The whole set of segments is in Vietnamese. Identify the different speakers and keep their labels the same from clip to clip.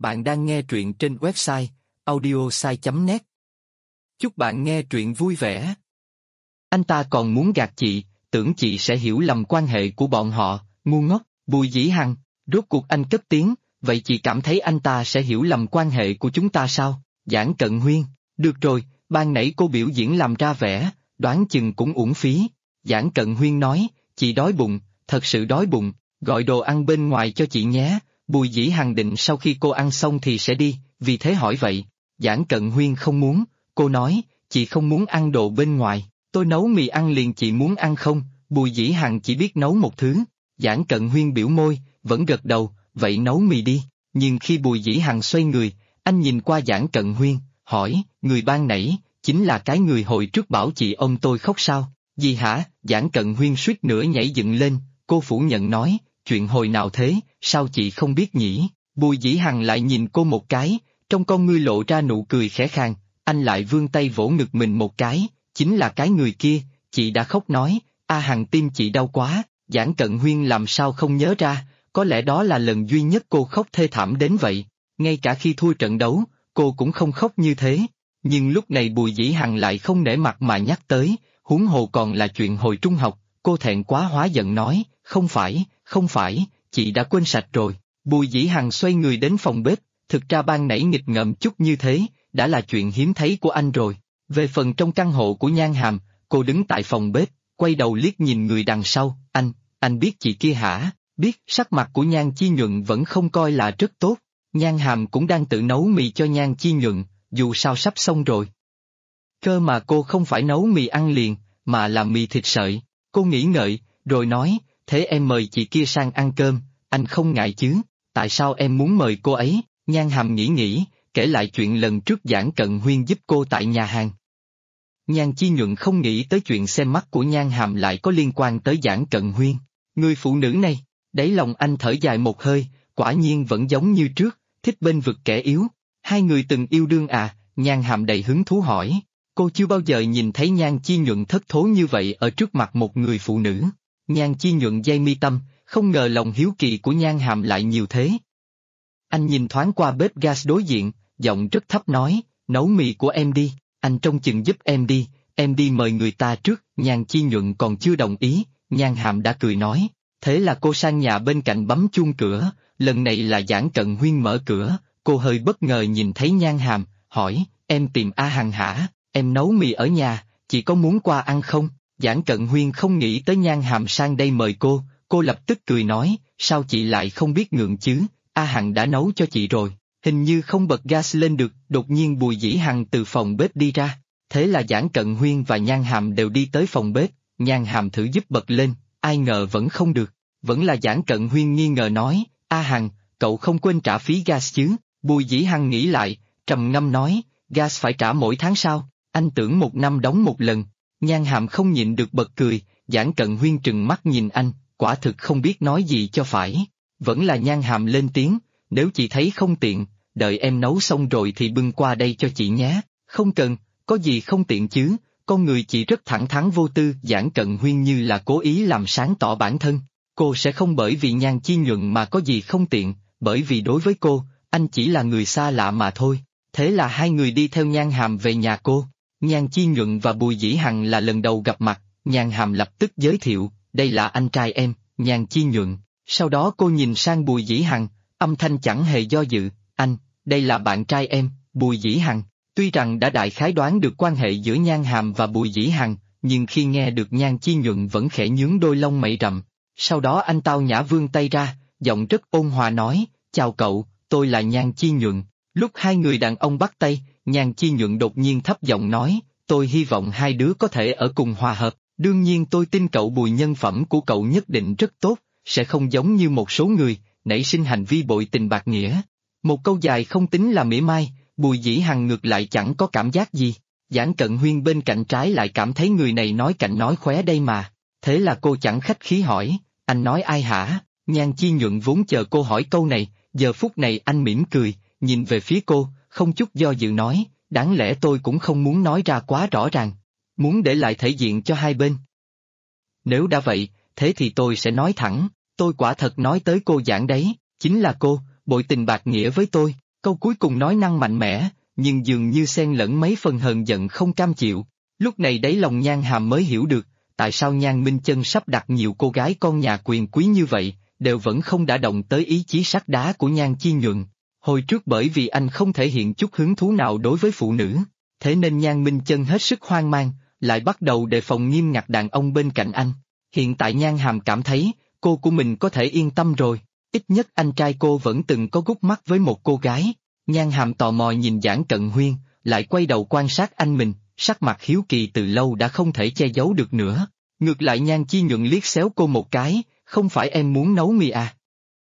Speaker 1: Bạn đang nghe truyện trên website audiosai.net. Chúc bạn nghe truyện vui vẻ.
Speaker 2: Anh ta còn muốn gạt chị, tưởng chị sẽ hiểu lầm quan hệ của bọn họ, ngu ngốc. Bùi Dĩ Hằng, rốt cuộc anh cất tiếng, vậy chị cảm thấy anh ta sẽ hiểu lầm quan hệ của chúng ta sao? Giảng Cận Huyên, được rồi, ban nãy cô biểu diễn làm ra vẻ, đoán chừng cũng uổng phí. Giảng Cận Huyên nói, chị đói bụng, thật sự đói bụng, gọi đồ ăn bên ngoài cho chị nhé. Bùi Dĩ Hằng định sau khi cô ăn xong thì sẽ đi, vì thế hỏi vậy. Giảng Cận Huyên không muốn, cô nói, chị không muốn ăn đồ bên ngoài, tôi nấu mì ăn liền, chị muốn ăn không? Bùi Dĩ Hằng chỉ biết nấu một thứ. Giảng Cận Huyên biểu môi, vẫn gật đầu, vậy nấu mì đi. Nhưng khi Bùi Dĩ Hằng xoay người, anh nhìn qua Giảng Cận Huyên, hỏi, người ban nãy, chính là cái người hồi trước bảo chị ông tôi khóc sao? Gì hả? Giảng Cận Huyên suýt nữa nhảy dựng lên, cô phủ nhận nói, chuyện hồi nào thế, sao chị không biết nhỉ? Bùi Dĩ Hằng lại nhìn cô một cái, trong con ngươi lộ ra nụ cười khẽ khàng, anh lại vươn tay vỗ ngực mình một cái, chính là cái người kia, chị đã khóc nói, A Hằng tim chị đau quá. Giảng Cận Huyên làm sao không nhớ ra, có lẽ đó là lần duy nhất cô khóc thê thảm đến vậy, ngay cả khi thua trận đấu, cô cũng không khóc như thế. Nhưng lúc này Bùi Dĩ Hằng lại không nể mặt mà nhắc tới, huống hồ còn là chuyện hồi trung học, cô thẹn quá hóa giận nói, không phải, chị đã quên sạch rồi. Bùi Dĩ Hằng xoay người đến phòng bếp, thực ra ban nãy nghịch ngợm chút như thế, đã là chuyện hiếm thấy của anh rồi. Về phần trong căn hộ của Nhan Hàm, cô đứng tại phòng bếp, quay đầu liếc nhìn người đằng sau, anh biết chị kia hả? Biết. Sắc mặt của Nhan Chi Nhuận vẫn không coi là rất tốt, Nhan Hàm cũng đang tự nấu mì cho Nhan Chi Nhuận, dù sao sắp xong rồi. Cơ mà cô không phải nấu mì ăn liền, mà là mì thịt sợi. Cô nghĩ ngợi, rồi nói, thế em mời chị kia sang ăn cơm, anh không ngại chứ? Tại sao em muốn mời cô ấy? Nhan Hàm nghĩ, kể lại chuyện lần trước Giảng Cận Huyên giúp cô tại nhà hàng. Nhan Chi Nhuận không nghĩ tới chuyện xem mắt của Nhan Hàm lại có liên quan tới Giảng Cận Huyên. Người phụ nữ này, đáy lòng anh thở dài một hơi, quả nhiên vẫn giống như trước, thích bên vực kẻ yếu. Hai người từng yêu đương à? Nhan Hàm đầy hứng thú hỏi. Cô chưa bao giờ nhìn thấy Nhan Chi Nhuận thất thố như vậy ở trước mặt một người phụ nữ. Nhan Chi Nhuận giây mi tâm, không ngờ lòng hiếu kỳ của Nhan Hàm lại nhiều thế. Anh nhìn thoáng qua bếp gas đối diện, giọng rất thấp nói, nấu mì của em đi, anh trông chừng giúp em đi mời người ta trước. Nhan Chi Nhuận còn chưa đồng ý, Nhan Hàm đã cười nói, thế là cô sang nhà bên cạnh bấm chuông cửa, lần này là Giảng Cận Huyên mở cửa, cô hơi bất ngờ nhìn thấy Nhan Hàm, hỏi, em tìm A Hằng hả? Em nấu mì ở nhà, chị có muốn qua ăn không? Giảng Cận Huyên không nghĩ tới Nhan Hàm sang đây mời cô lập tức cười nói, sao chị lại không biết ngượng chứ? A Hằng đã nấu cho chị rồi, hình như không bật gas lên được. Đột nhiên Bùi Dĩ Hằng từ phòng bếp đi ra, thế là Giảng Cận Huyên và Nhan Hàm đều đi tới phòng bếp. Nhan Hàm thử giúp bật lên, ai ngờ vẫn không được, vẫn là Giảng Cận Huyên nghi ngờ nói, A Hằng, cậu không quên trả phí gas chứ? Bùi Dĩ Hằng nghĩ lại, trầm ngâm nói, gas phải trả mỗi tháng sao? Anh tưởng một năm đóng một lần. Nhan Hàm không nhịn được bật cười, Giảng Cận Huyên trừng mắt nhìn anh, quả thực không biết nói gì cho phải. Vẫn là Nhan Hàm lên tiếng, nếu chị thấy không tiện, đợi em nấu xong rồi thì bưng qua đây cho chị nhé. Không cần, có gì không tiện chứ, con người chị rất thẳng thắn vô tư. Giảng Cận Huyên như là cố ý làm sáng tỏ bản thân, cô sẽ không bởi vì Nhan Chi Nhuận mà có gì không tiện, bởi vì đối với cô, anh chỉ là người xa lạ mà thôi. Thế là hai người đi theo Nhan Hàm về nhà cô. Nhan Chi Nhuận và Bùi Dĩ Hằng là lần đầu gặp mặt, Nhan Hàm lập tức giới thiệu, đây là anh trai em, Nhan Chi Nhuận. Sau đó cô nhìn sang Bùi Dĩ Hằng, âm thanh chẳng hề do dự, anh, đây là bạn trai em, Bùi Dĩ Hằng. Tuy rằng đã đại khái đoán được quan hệ giữa Nhan Hàm và Bùi Dĩ Hằng, nhưng khi nghe được Nhan Chi Nhuận vẫn khẽ nhướng đôi lông mày rậm. Sau đó anh tao nhã vươn tay ra, giọng rất ôn hòa nói, chào cậu, tôi là Nhan Chi Nhuận. Lúc hai người đàn ông bắt tay, Nhan Chi Nhuận đột nhiên thấp giọng nói, tôi hy vọng hai đứa có thể ở cùng hòa hợp, đương nhiên tôi tin cậu Bùi, nhân phẩm của cậu nhất định rất tốt, sẽ không giống như một số người, nảy sinh hành vi bội tình bạc nghĩa. Một câu dài không tính là mỉa mai, Bùi Dĩ Hằng ngược lại chẳng có cảm giác gì. Giảng Cận Huyên bên cạnh trái lại cảm thấy người này nói cạnh nói khóe đây mà. Thế là cô chẳng khách khí hỏi, anh nói ai hả? Nhan Chi Nhuận vốn chờ cô hỏi câu này, giờ phút này anh mỉm cười, nhìn về phía cô, không chút do dự nói, đáng lẽ tôi cũng không muốn nói ra quá rõ ràng, muốn để lại thể diện cho hai bên. Nếu đã vậy, thế thì tôi sẽ nói thẳng, tôi quả thật nói tới cô Giảng đấy, chính là cô, bội tình bạc nghĩa với tôi. Câu cuối cùng nói năng mạnh mẽ, nhưng dường như xen lẫn mấy phần hờn giận không cam chịu. Lúc này đáy lòng Nhan Hàm mới hiểu được, tại sao Nhan Minh Chân sắp đặt nhiều cô gái con nhà quyền quý như vậy, đều vẫn không đả động tới ý chí sắt đá của Nhan Chi Nhuận. Hồi trước bởi vì anh không thể hiện chút hứng thú nào đối với phụ nữ, thế nên Nhan Minh Chân hết sức hoang mang, lại bắt đầu đề phòng nghiêm ngặt đàn ông bên cạnh anh. Hiện tại Nhan Hàm cảm thấy, cô của mình có thể yên tâm rồi, ít nhất anh trai cô vẫn từng có gút mắt với một cô gái. Nhan Hàm tò mò nhìn Giản Cận Huyên, lại quay đầu quan sát anh mình, sắc mặt hiếu kỳ từ lâu đã không thể che giấu được nữa. Ngược lại Nhan Chi Nhuận liếc xéo cô một cái, không phải em muốn nấu mì à?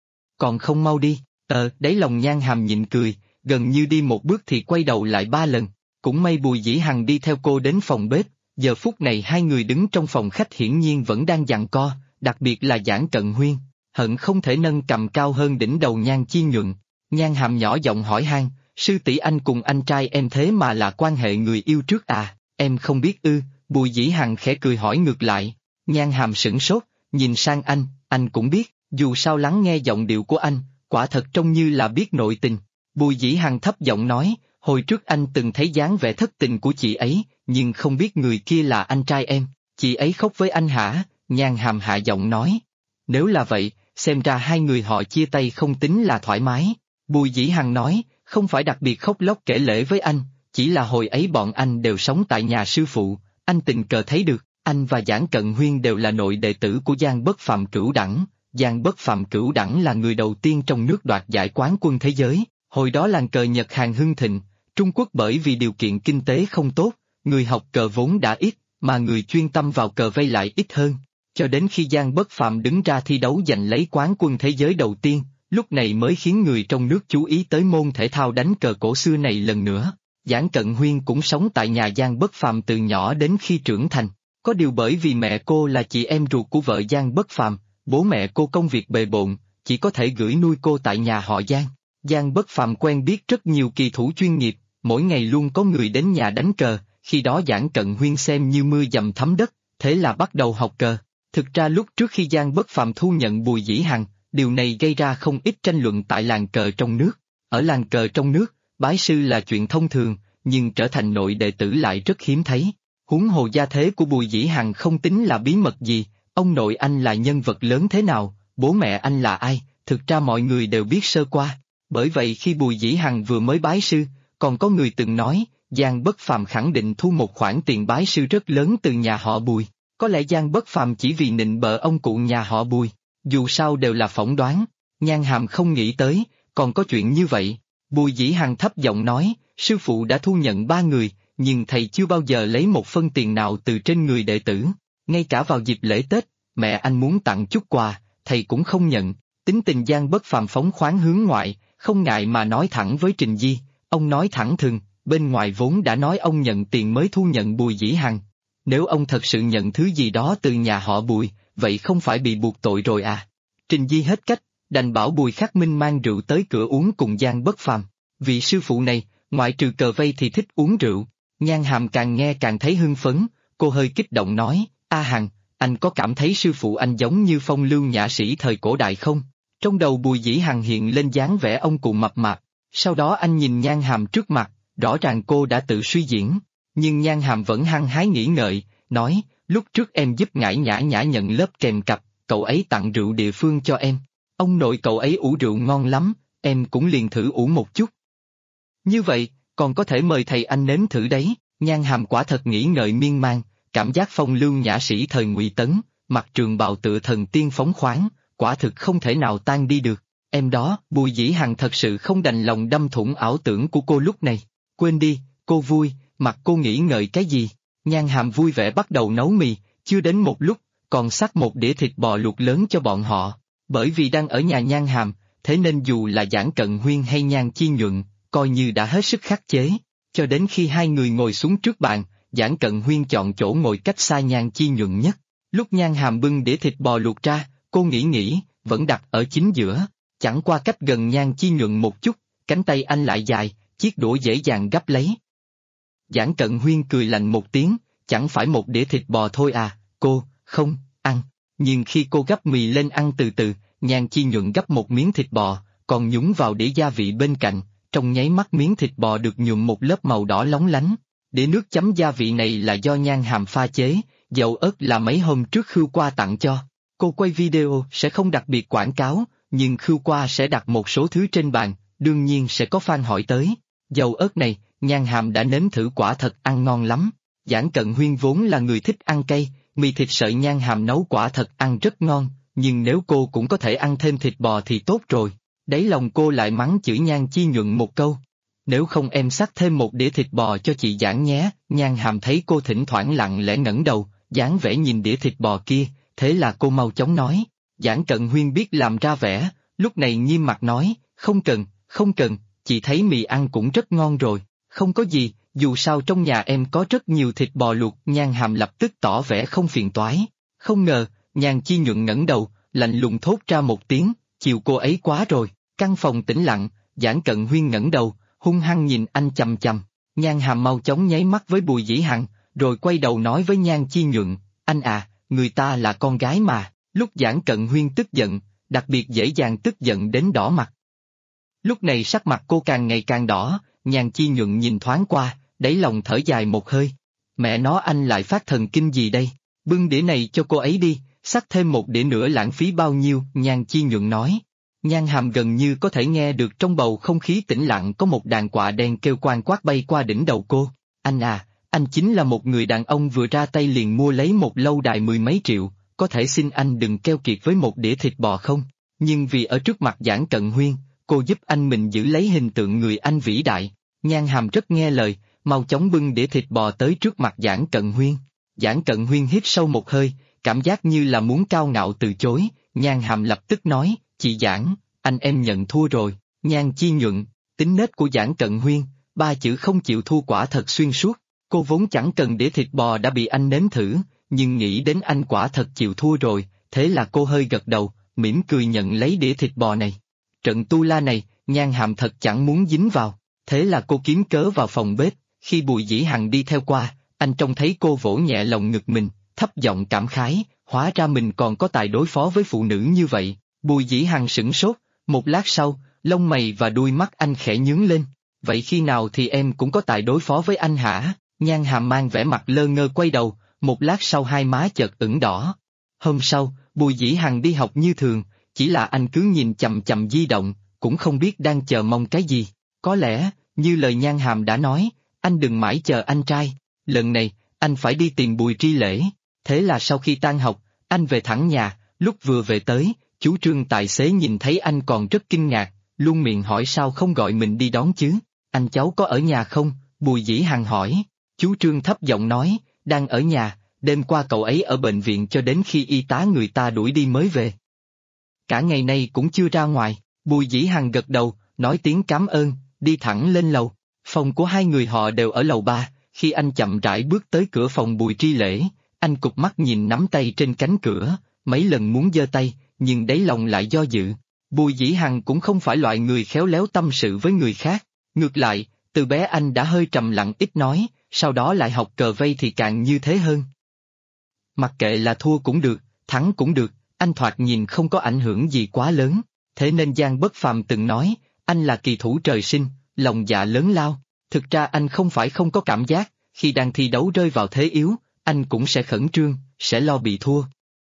Speaker 2: Còn không mau đi, đáy lòng Nhan Hàm nhịn cười, gần như đi một bước thì quay đầu lại 3 lần. Cũng may Bùi Dĩ Hằng đi theo cô đến phòng bếp, giờ phút này hai người đứng trong phòng khách hiển nhiên vẫn đang giằng co, đặc biệt là Giản Cận Huyên, hận không thể nâng cầm cao hơn đỉnh đầu Nhan Chi Nhuận. Nhan Hàm nhỏ giọng hỏi han, sư tỷ anh cùng anh trai em thế mà là quan hệ người yêu trước à, em không biết ư? Bùi Dĩ Hằng khẽ cười hỏi ngược lại. Nhan Hàm sửng sốt, nhìn sang anh cũng biết, dù sao lắng nghe giọng điệu của anh, quả thật trông như là biết nội tình. Bùi Dĩ Hằng thấp giọng nói, hồi trước anh từng thấy dáng vẻ thất tình của chị ấy, nhưng không biết người kia là anh trai em, chị ấy khóc với anh hả? Nhan Hàm hạ giọng nói. Nếu là vậy, xem ra hai người họ chia tay không tính là thoải mái. Bùi Dĩ Hằng nói, không phải đặc biệt khóc lóc kể lể với anh, chỉ là hồi ấy bọn anh đều sống tại nhà sư phụ, anh tình cờ thấy được, anh và Giản Cận Huyên đều là nội đệ tử của Giang Bất Phàm Cửu Đẳng. Giang Bất Phàm Cửu Đẳng là người đầu tiên trong nước đoạt giải quán quân thế giới, hồi đó làng cờ Nhật Hàn hưng thịnh, Trung Quốc bởi vì điều kiện kinh tế không tốt, người học cờ vốn đã ít, mà người chuyên tâm vào cờ vây lại ít hơn. Cho đến khi Giang Bất Phàm đứng ra thi đấu giành lấy quán quân thế giới đầu tiên, lúc này mới khiến người trong nước chú ý tới môn thể thao đánh cờ cổ xưa này lần nữa. Giản Cận Huyên cũng sống tại nhà Giang Bất Phàm từ nhỏ đến khi trưởng thành. Có điều bởi vì mẹ cô là chị em ruột của vợ Giang Bất Phàm, bố mẹ cô công việc bề bộn, chỉ có thể gửi nuôi cô tại nhà họ Giang. Giang Bất Phàm quen biết rất nhiều kỳ thủ chuyên nghiệp, mỗi ngày luôn có người đến nhà đánh cờ, khi đó Giản Cận Huyên xem như mưa dầm thấm đất, thế là bắt đầu học cờ. Thực ra lúc trước khi Giang Bất Phàm thu nhận Bùi Dĩ Hằng, điều này gây ra không ít tranh luận tại làng cờ trong nước. Ở làng cờ trong nước, bái sư là chuyện thông thường, nhưng trở thành nội đệ tử lại rất hiếm thấy. Huống hồ gia thế của Bùi Dĩ Hằng không tính là bí mật gì, ông nội anh là nhân vật lớn thế nào, bố mẹ anh là ai, thực ra mọi người đều biết sơ qua. Bởi vậy khi Bùi Dĩ Hằng vừa mới bái sư, còn có người từng nói, Giang Bất Phàm khẳng định thu một khoản tiền bái sư rất lớn từ nhà họ Bùi. Có lẽ Giang Bất Phàm chỉ vì nịnh bợ ông cụ nhà họ Bùi, dù sao đều là phỏng đoán. Nhan Hàm không nghĩ tới, còn có chuyện như vậy. Bùi Dĩ Hằng thấp giọng nói, sư phụ đã thu nhận 3 người, nhưng thầy chưa bao giờ lấy một phân tiền nào từ trên người đệ tử. Ngay cả vào dịp lễ Tết, mẹ anh muốn tặng chút quà, thầy cũng không nhận. Tính tình Giang Bất Phàm phóng khoáng hướng ngoại, không ngại mà nói thẳng với Trình Di. Ông nói thẳng thừng, bên ngoài vốn đã nói ông nhận tiền mới thu nhận Bùi Dĩ Hằng. Nếu ông thật sự nhận thứ gì đó từ nhà họ Bùi, vậy không phải bị buộc tội rồi à? Trình Di hết cách, đành bảo Bùi Khắc Minh mang rượu tới cửa uống cùng Giang Bất Phàm. Vị sư phụ này, ngoại trừ cờ vây thì thích uống rượu. Nhan Hàm càng nghe càng thấy hưng phấn, cô hơi kích động nói, A Hằng, anh có cảm thấy sư phụ anh giống như phong lưu nhã sĩ thời cổ đại không? Trong đầu Bùi Dĩ Hằng hiện lên dáng vẻ ông cụ mập mạp, sau đó anh nhìn Nhan Hàm trước mặt, rõ ràng cô đã tự suy diễn, nhưng Nhan Hàm vẫn hăng hái nghĩ ngợi, nói, lúc trước em giúp Ngải Nhã Nhã nhận lớp kèm cặp, cậu ấy tặng rượu địa phương cho em. Ông nội cậu ấy ủ rượu ngon lắm, em cũng liền thử ủ một chút. Như vậy, còn có thể mời thầy anh nếm thử đấy. Nhan Hàm quả thật nghĩ ngợi miên man, cảm giác phong lưu nhã sĩ thời Ngụy Tấn, mặc trường bào tựa thần tiên phóng khoáng, quả thực không thể nào tan đi được. Em đó, Bùi Dĩ Hằng thật sự không đành lòng đâm thủng ảo tưởng của cô lúc này. Quên đi, cô vui, mặc cô nghĩ ngợi cái gì. Nhan Hàm vui vẻ bắt đầu nấu mì, chưa đến một lúc, còn xắt một đĩa thịt bò luộc lớn cho bọn họ. Bởi vì đang ở nhà Nhan Hàm, thế nên dù là Giản Cận Huyên hay Nhan Chi Nhuận, coi như đã hết sức khắc chế. Cho đến khi hai người ngồi xuống trước bàn, Giản Cận Huyên chọn chỗ ngồi cách xa Nhan Chi Nhuận nhất. Lúc Nhan Hàm bưng đĩa thịt bò luộc ra, cô nghĩ, vẫn đặt ở chính giữa. Chẳng qua cách gần Nhan Chi Nhuận một chút, cánh tay anh lại dài, chiếc đũa dễ dàng gắp lấy. Giản Cận Huyên cười lạnh một tiếng, chẳng phải một đĩa thịt bò thôi à, cô, không, ăn. Nhưng khi cô gắp mì lên ăn từ từ, Nhan Chi Nhuận gắp một miếng thịt bò, còn nhúng vào đĩa gia vị bên cạnh, trong nháy mắt miếng thịt bò được nhuộm một lớp màu đỏ lóng lánh. Đĩa nước chấm gia vị này là do Nhan Hàm pha chế, dầu ớt là mấy hôm trước Khưu Qua tặng cho. Cô quay video sẽ không đặc biệt quảng cáo, nhưng Khưu Qua sẽ đặt một số thứ trên bàn, đương nhiên sẽ có fan hỏi tới. Dầu ớt này, Nhan Hàm đã nếm thử quả thật ăn ngon lắm. Giản Cận Huyên vốn là người thích ăn cay, mì thịt sợi Nhan Hàm nấu quả thật ăn rất ngon, nhưng nếu cô cũng có thể ăn thêm thịt bò thì tốt rồi. Đáy lòng cô lại mắng chửi Nhan Chi Nhuận một câu. Nếu không em xắt thêm một đĩa thịt bò cho chị Giản nhé. Nhan Hàm thấy cô thỉnh thoảng lặng lẽ ngẩng đầu, dáng vẻ nhìn đĩa thịt bò kia, thế là cô mau chóng nói. Giản Cận Huyên biết làm ra vẻ, lúc này nghiêm mặt nói, không cần, chị thấy mì ăn cũng rất ngon rồi, không có gì, dù sao trong nhà em có rất nhiều thịt bò luộc. Nhan Hàm lập tức tỏ vẻ không phiền toái. Không ngờ, Nhan Chi Nhuận ngẩng đầu, lạnh lùng thốt ra một tiếng, chiều cô ấy quá rồi. Căn phòng tĩnh lặng, Giản Cận Huyên ngẩng đầu, hung hăng nhìn anh chằm chằm. Nhan Hàm mau chóng nháy mắt với Bùi Dĩ Hằng, rồi quay đầu nói với Nhan Chi Nhuận, anh à, người ta là con gái mà. Lúc Giản Cận Huyên tức giận, đặc biệt dễ dàng tức giận đến đỏ mặt. Lúc này sắc mặt cô càng ngày càng đỏ, Nhan Chi Nhuận nhìn thoáng qua, đáy lòng thở dài một hơi. Mẹ nó anh lại phát thần kinh gì đây? Bưng đĩa này cho cô ấy đi, xắt thêm một đĩa nữa lãng phí bao nhiêu? Nhan Chi Nhuận nói. Nhan Hàm gần như có thể nghe được trong bầu không khí tĩnh lặng có một đàn quạ đen kêu quang quát bay qua đỉnh đầu cô. Anh à, anh chính là một người đàn ông vừa ra tay liền mua lấy một lâu đài 10 mấy triệu, có thể xin anh đừng keo kiệt với một đĩa thịt bò không? Nhưng vì ở trước mặt Giản Cận Huyên, cô giúp anh mình giữ lấy hình tượng người anh vĩ đại. Nhan Hàm rất nghe lời, mau chóng bưng đĩa thịt bò tới trước mặt Giản Cận Huyên. Giản Cận Huyên hít sâu một hơi, cảm giác như là muốn cao ngạo từ chối. Nhan Hàm lập tức nói, chị Giản, anh em nhận thua rồi. Nhan Chi Nhuận, tính nết của Giản Cận Huyên, ba chữ không chịu thua quả thật xuyên suốt. Cô vốn chẳng cần đĩa thịt bò đã bị anh nếm thử, nhưng nghĩ đến anh quả thật chịu thua rồi, thế là cô hơi gật đầu, mỉm cười nhận lấy đĩa thịt bò này. Trận tu la này, Nhan Hàm thật chẳng muốn dính vào, thế là cô kiếm cớ vào phòng bếp. Khi Bùi Dĩ Hằng đi theo qua, anh trông thấy cô vỗ nhẹ lồng ngực mình, thấp giọng cảm khái, hóa ra mình còn có tài đối phó với phụ nữ như vậy. Bùi Dĩ Hằng sửng sốt, một lát sau, lông mày và đuôi mắt anh khẽ nhướng lên. Vậy khi nào thì em cũng có tài đối phó với anh hả? Nhan Hàm mang vẻ mặt lơ ngơ quay đầu, một lát sau hai má chợt ửng đỏ. Hôm sau, Bùi Dĩ Hằng đi học như thường, chỉ là anh cứ nhìn chằm chằm di động, cũng không biết đang chờ mong cái gì. Có lẽ, như lời Nhan Hàm đã nói, anh đừng mãi chờ anh trai, lần này, anh phải đi tìm Bùi Tri Lễ. Thế là sau khi tan học, anh về thẳng nhà, lúc vừa về tới, chú Trương tài xế nhìn thấy anh còn rất kinh ngạc, luôn miệng hỏi sao không gọi mình đi đón chứ. Anh cháu có ở nhà không? Bùi Dĩ Hằng hỏi. Chú Trương thấp giọng nói, đang ở nhà, đêm qua cậu ấy ở bệnh viện cho đến khi y tá người ta đuổi đi mới về. Cả ngày nay cũng chưa ra ngoài. Bùi Dĩ Hằng gật đầu, nói tiếng cảm ơn, đi thẳng lên lầu. Phòng của hai người họ đều ở lầu 3, khi anh chậm rãi bước tới cửa phòng Bùi Tri Lễ, anh cụp mắt nhìn nắm tay trên cánh cửa, mấy lần muốn giơ tay, nhưng đáy lòng lại do dự. Bùi Dĩ Hằng cũng không phải loại người khéo léo tâm sự với người khác, ngược lại, từ bé anh đã hơi trầm lặng ít nói, sau đó lại học cờ vây thì càng như thế hơn. Mặc kệ là thua cũng được, thắng cũng được, anh thoạt nhìn không có ảnh hưởng gì quá lớn, thế nên Giang Bất Phàm từng nói, anh là kỳ thủ trời sinh, lòng dạ lớn lao. Thực ra anh không phải không có cảm giác, khi đang thi đấu rơi vào thế yếu, anh cũng sẽ khẩn trương, sẽ lo bị thua.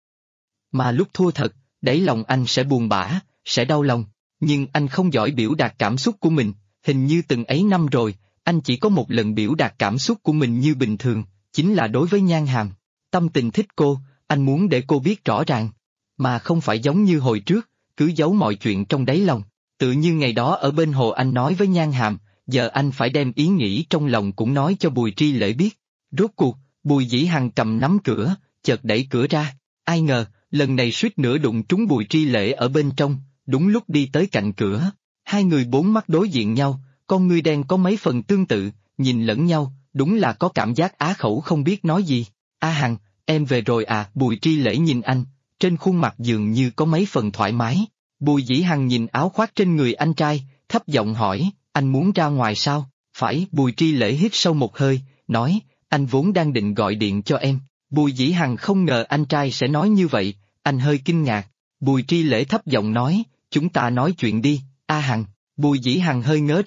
Speaker 2: Mà lúc thua thật, đáy lòng anh sẽ buồn bã, sẽ đau lòng, nhưng anh không giỏi biểu đạt cảm xúc của mình, hình như từng ấy năm rồi, anh chỉ có một lần biểu đạt cảm xúc của mình như bình thường, chính là đối với Nhan Hàm. Tâm tình thích cô, anh muốn để cô biết rõ ràng, mà không phải giống như hồi trước, cứ giấu mọi chuyện trong đáy lòng. Tự như ngày đó ở bên hồ anh nói với Nhan Hàm, giờ anh phải đem ý nghĩ trong lòng cũng nói cho Bùi Tri Lễ biết. Rốt cuộc, Bùi Dĩ Hằng cầm nắm cửa, chợt đẩy cửa ra, ai ngờ, lần này suýt nữa đụng trúng Bùi Tri Lễ ở bên trong, đúng lúc đi tới cạnh cửa. Hai người bốn mắt đối diện nhau, con ngươi đen có mấy phần tương tự, nhìn lẫn nhau, đúng là có cảm giác á khẩu không biết nói gì. A Hằng, em về rồi à? Bùi Tri Lễ nhìn anh, trên khuôn mặt dường như có mấy phần thoải mái. Bùi Dĩ Hằng nhìn áo khoác trên người anh trai, thấp giọng hỏi, anh muốn ra ngoài sao? Phải. Bùi Tri Lễ hít sâu một hơi, nói, anh vốn đang định gọi điện cho em. Bùi Dĩ Hằng không ngờ anh trai sẽ nói như vậy, anh hơi kinh ngạc. Bùi Tri Lễ thấp giọng nói, chúng ta nói chuyện đi, A Hằng. Bùi Dĩ Hằng hơi ngớ ra,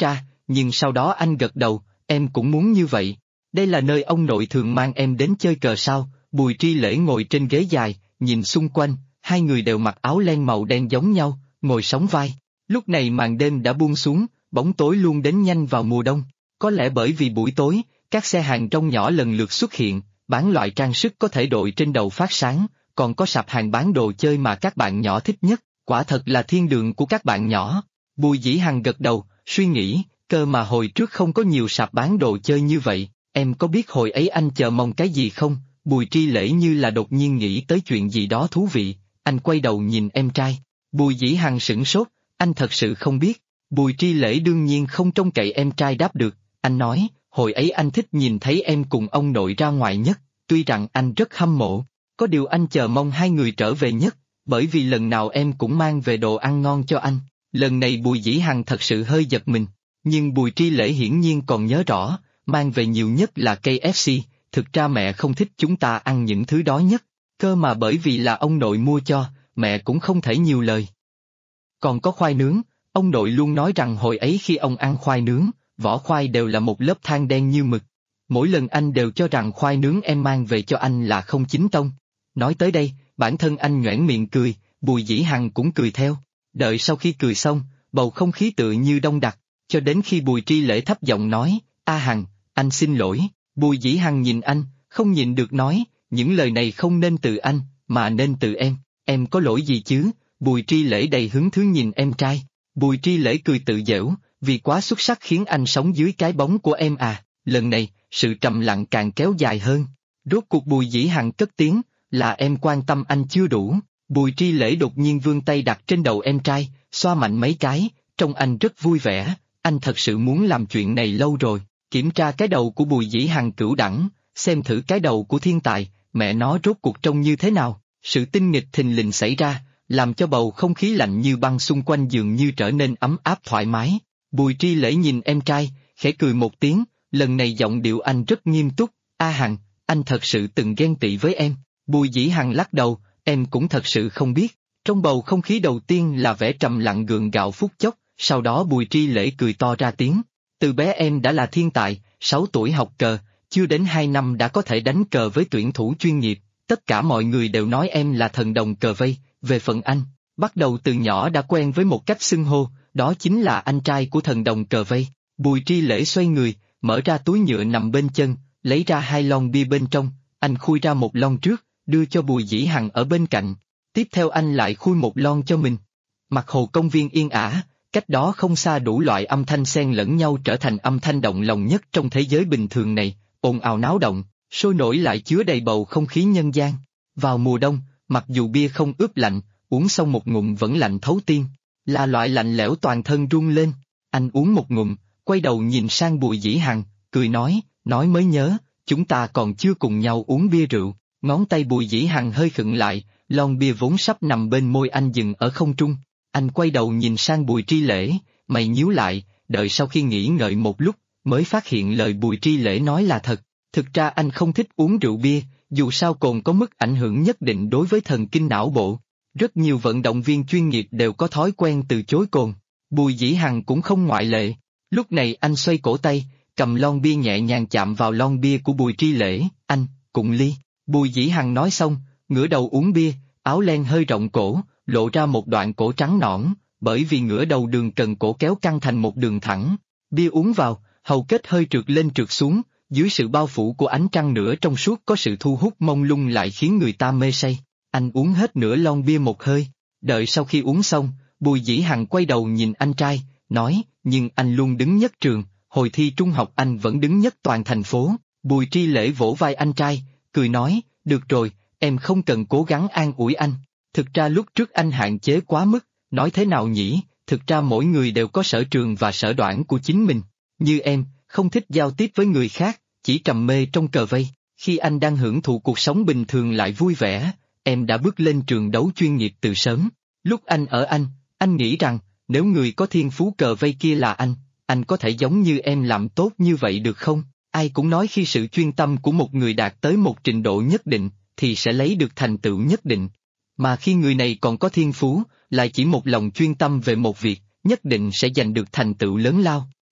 Speaker 2: nhưng sau đó anh gật đầu, em cũng muốn như vậy. Đây là nơi ông nội thường mang em đến chơi cờ sao? Bùi Tri Lễ ngồi trên ghế dài, nhìn xung quanh, hai người đều mặc áo len màu đen giống nhau, ngồi sóng vai. Lúc này màn đêm đã buông xuống, bóng tối luôn đến nhanh vào mùa đông. Có lẽ bởi vì buổi tối, các xe hàng rong nhỏ lần lượt xuất hiện, bán loại trang sức có thể đội trên đầu phát sáng, còn có sạp hàng bán đồ chơi mà các bạn nhỏ thích nhất, quả thật là thiên đường của các bạn nhỏ. Bùi Dĩ Hằng gật đầu, suy nghĩ, cơ mà hồi trước không có nhiều sạp bán đồ chơi như vậy, em có biết hồi ấy anh chờ mong cái gì không? Bùi Tri Lễ như là đột nhiên nghĩ tới chuyện gì đó thú vị, anh quay đầu nhìn em trai. Bùi Dĩ Hằng sửng sốt, anh thật sự không biết. Bùi Tri Lễ đương nhiên không trông cậy em trai đáp được, anh nói, hồi ấy anh thích nhìn thấy em cùng ông nội ra ngoài nhất, tuy rằng anh rất hâm mộ, có điều anh chờ mong hai người trở về nhất, bởi vì lần nào em cũng mang về đồ ăn ngon cho anh. Lần này Bùi Dĩ Hằng thật sự hơi giật mình, nhưng Bùi Tri Lễ hiển nhiên còn nhớ rõ, mang về nhiều nhất là KFC, thực ra mẹ không thích chúng ta ăn những thứ đó nhất, cơ mà bởi vì là ông nội mua cho, mẹ cũng không thể nhiều lời. Còn có khoai nướng, ông nội luôn nói rằng hồi ấy khi ông ăn khoai nướng, vỏ khoai đều là một lớp than đen như mực. Mỗi lần anh đều cho rằng khoai nướng em mang về cho anh là không chính tông. Nói tới đây, bản thân anh nhoẻn miệng cười, Bùi Dĩ Hằng cũng cười theo. Đợi sau khi cười xong, bầu không khí tựa như đông đặc, cho đến khi Bùi Tri Lễ thấp giọng nói, A Hằng, anh xin lỗi. Bùi Dĩ Hằng nhìn anh, không nhịn được nói, những lời này không nên từ anh, mà nên từ em có lỗi gì chứ? Bùi Tri Lễ đầy hứng thú nhìn em trai. Bùi Tri Lễ cười tự giễu, vì quá xuất sắc khiến anh sống dưới cái bóng của em à. Lần này, sự trầm lặng càng kéo dài hơn. Rốt cuộc Bùi Dĩ Hằng cất tiếng, là em quan tâm anh chưa đủ. Bùi Tri Lễ đột nhiên vươn tay đặt trên đầu em trai, xoa mạnh mấy cái, trông anh rất vui vẻ, anh thật sự muốn làm chuyện này lâu rồi. Kiểm tra cái đầu của Bùi Dĩ Hằng cửu đẳng, xem thử cái đầu của thiên tài, mẹ nó rốt cuộc trông như thế nào. Sự tinh nghịch thình lình xảy ra, làm cho bầu không khí lạnh như băng xung quanh dường như trở nên ấm áp thoải mái. Bùi Tri Lễ nhìn em trai, khẽ cười một tiếng, lần này giọng điệu anh rất nghiêm túc, A Hằng, anh thật sự từng ghen tị với em. Bùi Dĩ Hằng lắc đầu, em cũng thật sự không biết. Trong bầu không khí đầu tiên là vẻ trầm lặng gượng gạo phút chốc, sau đó Bùi Tri Lễ cười to ra tiếng. Từ bé em đã là thiên tài, 6 tuổi học cờ, chưa đến 2 năm đã có thể đánh cờ với tuyển thủ chuyên nghiệp, tất cả mọi người đều nói em là thần đồng cờ vây, về phần anh, bắt đầu từ nhỏ đã quen với một cách xưng hô, đó chính là anh trai của thần đồng cờ vây. Bùi Tri Lễ xoay người, mở ra túi nhựa nằm bên chân, lấy ra 2 lon bia bên trong, anh khui ra một lon trước, đưa cho Bùi Dĩ Hằng ở bên cạnh, tiếp theo anh lại khui một lon cho mình. Mặt hồ công viên yên ả, cách đó không xa đủ loại âm thanh xen lẫn nhau trở thành âm thanh động lòng nhất trong thế giới bình thường này, ồn ào náo động, sôi nổi lại chứa đầy bầu không khí nhân gian. Vào mùa đông, mặc dù bia không ướp lạnh, uống xong một ngụm vẫn lạnh thấu tim, là loại lạnh lẽo toàn thân run lên. Anh uống một ngụm, quay đầu nhìn sang Bùi Dĩ Hằng, cười nói mới nhớ, chúng ta còn chưa cùng nhau uống bia rượu. Ngón tay Bùi Dĩ Hằng hơi khựng lại, lon bia vốn sắp nằm bên môi anh dừng ở không trung. Anh quay đầu nhìn sang Bùi Tri Lễ, mày nhíu lại, đợi sau khi nghĩ ngợi một lúc, mới phát hiện lời Bùi Tri Lễ nói là thật. Thực ra anh không thích uống rượu bia, dù sao cồn có mức ảnh hưởng nhất định đối với thần kinh não bộ. Rất nhiều vận động viên chuyên nghiệp đều có thói quen từ chối cồn. Bùi Dĩ Hằng cũng không ngoại lệ. Lúc này anh xoay cổ tay, cầm lon bia nhẹ nhàng chạm vào lon bia của Bùi Tri Lễ, anh, cùng ly. Bùi Dĩ Hằng nói xong, ngửa đầu uống bia, áo len hơi rộng cổ, lộ ra một đoạn cổ trắng nõn, bởi vì ngửa đầu đường cần cổ kéo căng thành một đường thẳng. Bia uống vào, hầu kết hơi trượt lên trượt xuống, dưới sự bao phủ của ánh trăng nửa trong suốt có sự thu hút mông lung lại khiến người ta mê say. Anh uống hết nửa lon bia một hơi, đợi sau khi uống xong, Bùi Dĩ Hằng quay đầu nhìn anh trai, nói, nhưng anh luôn đứng nhất trường, hồi thi trung học anh vẫn đứng nhất toàn thành phố. Bùi Tri Lễ vỗ vai anh trai, cười nói, được rồi, em không cần cố gắng an ủi anh. Thực ra lúc trước anh hạn chế quá mức, nói thế nào nhỉ, thực ra mỗi người đều có sở trường và sở đoản của chính mình. Như em, không thích giao tiếp với người khác, chỉ trầm mê trong cờ vây. Khi anh đang hưởng thụ cuộc sống bình thường lại vui vẻ, em đã bước lên trường đấu chuyên nghiệp từ sớm. Lúc anh ở anh nghĩ rằng, nếu người có thiên phú cờ vây kia là anh có thể giống như em làm tốt như vậy được không? Ai cũng nói khi sự chuyên tâm của một người đạt tới một trình độ nhất định, thì sẽ lấy được thành tựu nhất định. Mà khi người này còn có thiên phú, lại chỉ một lòng chuyên tâm về một việc, nhất định sẽ giành được thành tựu lớn lao.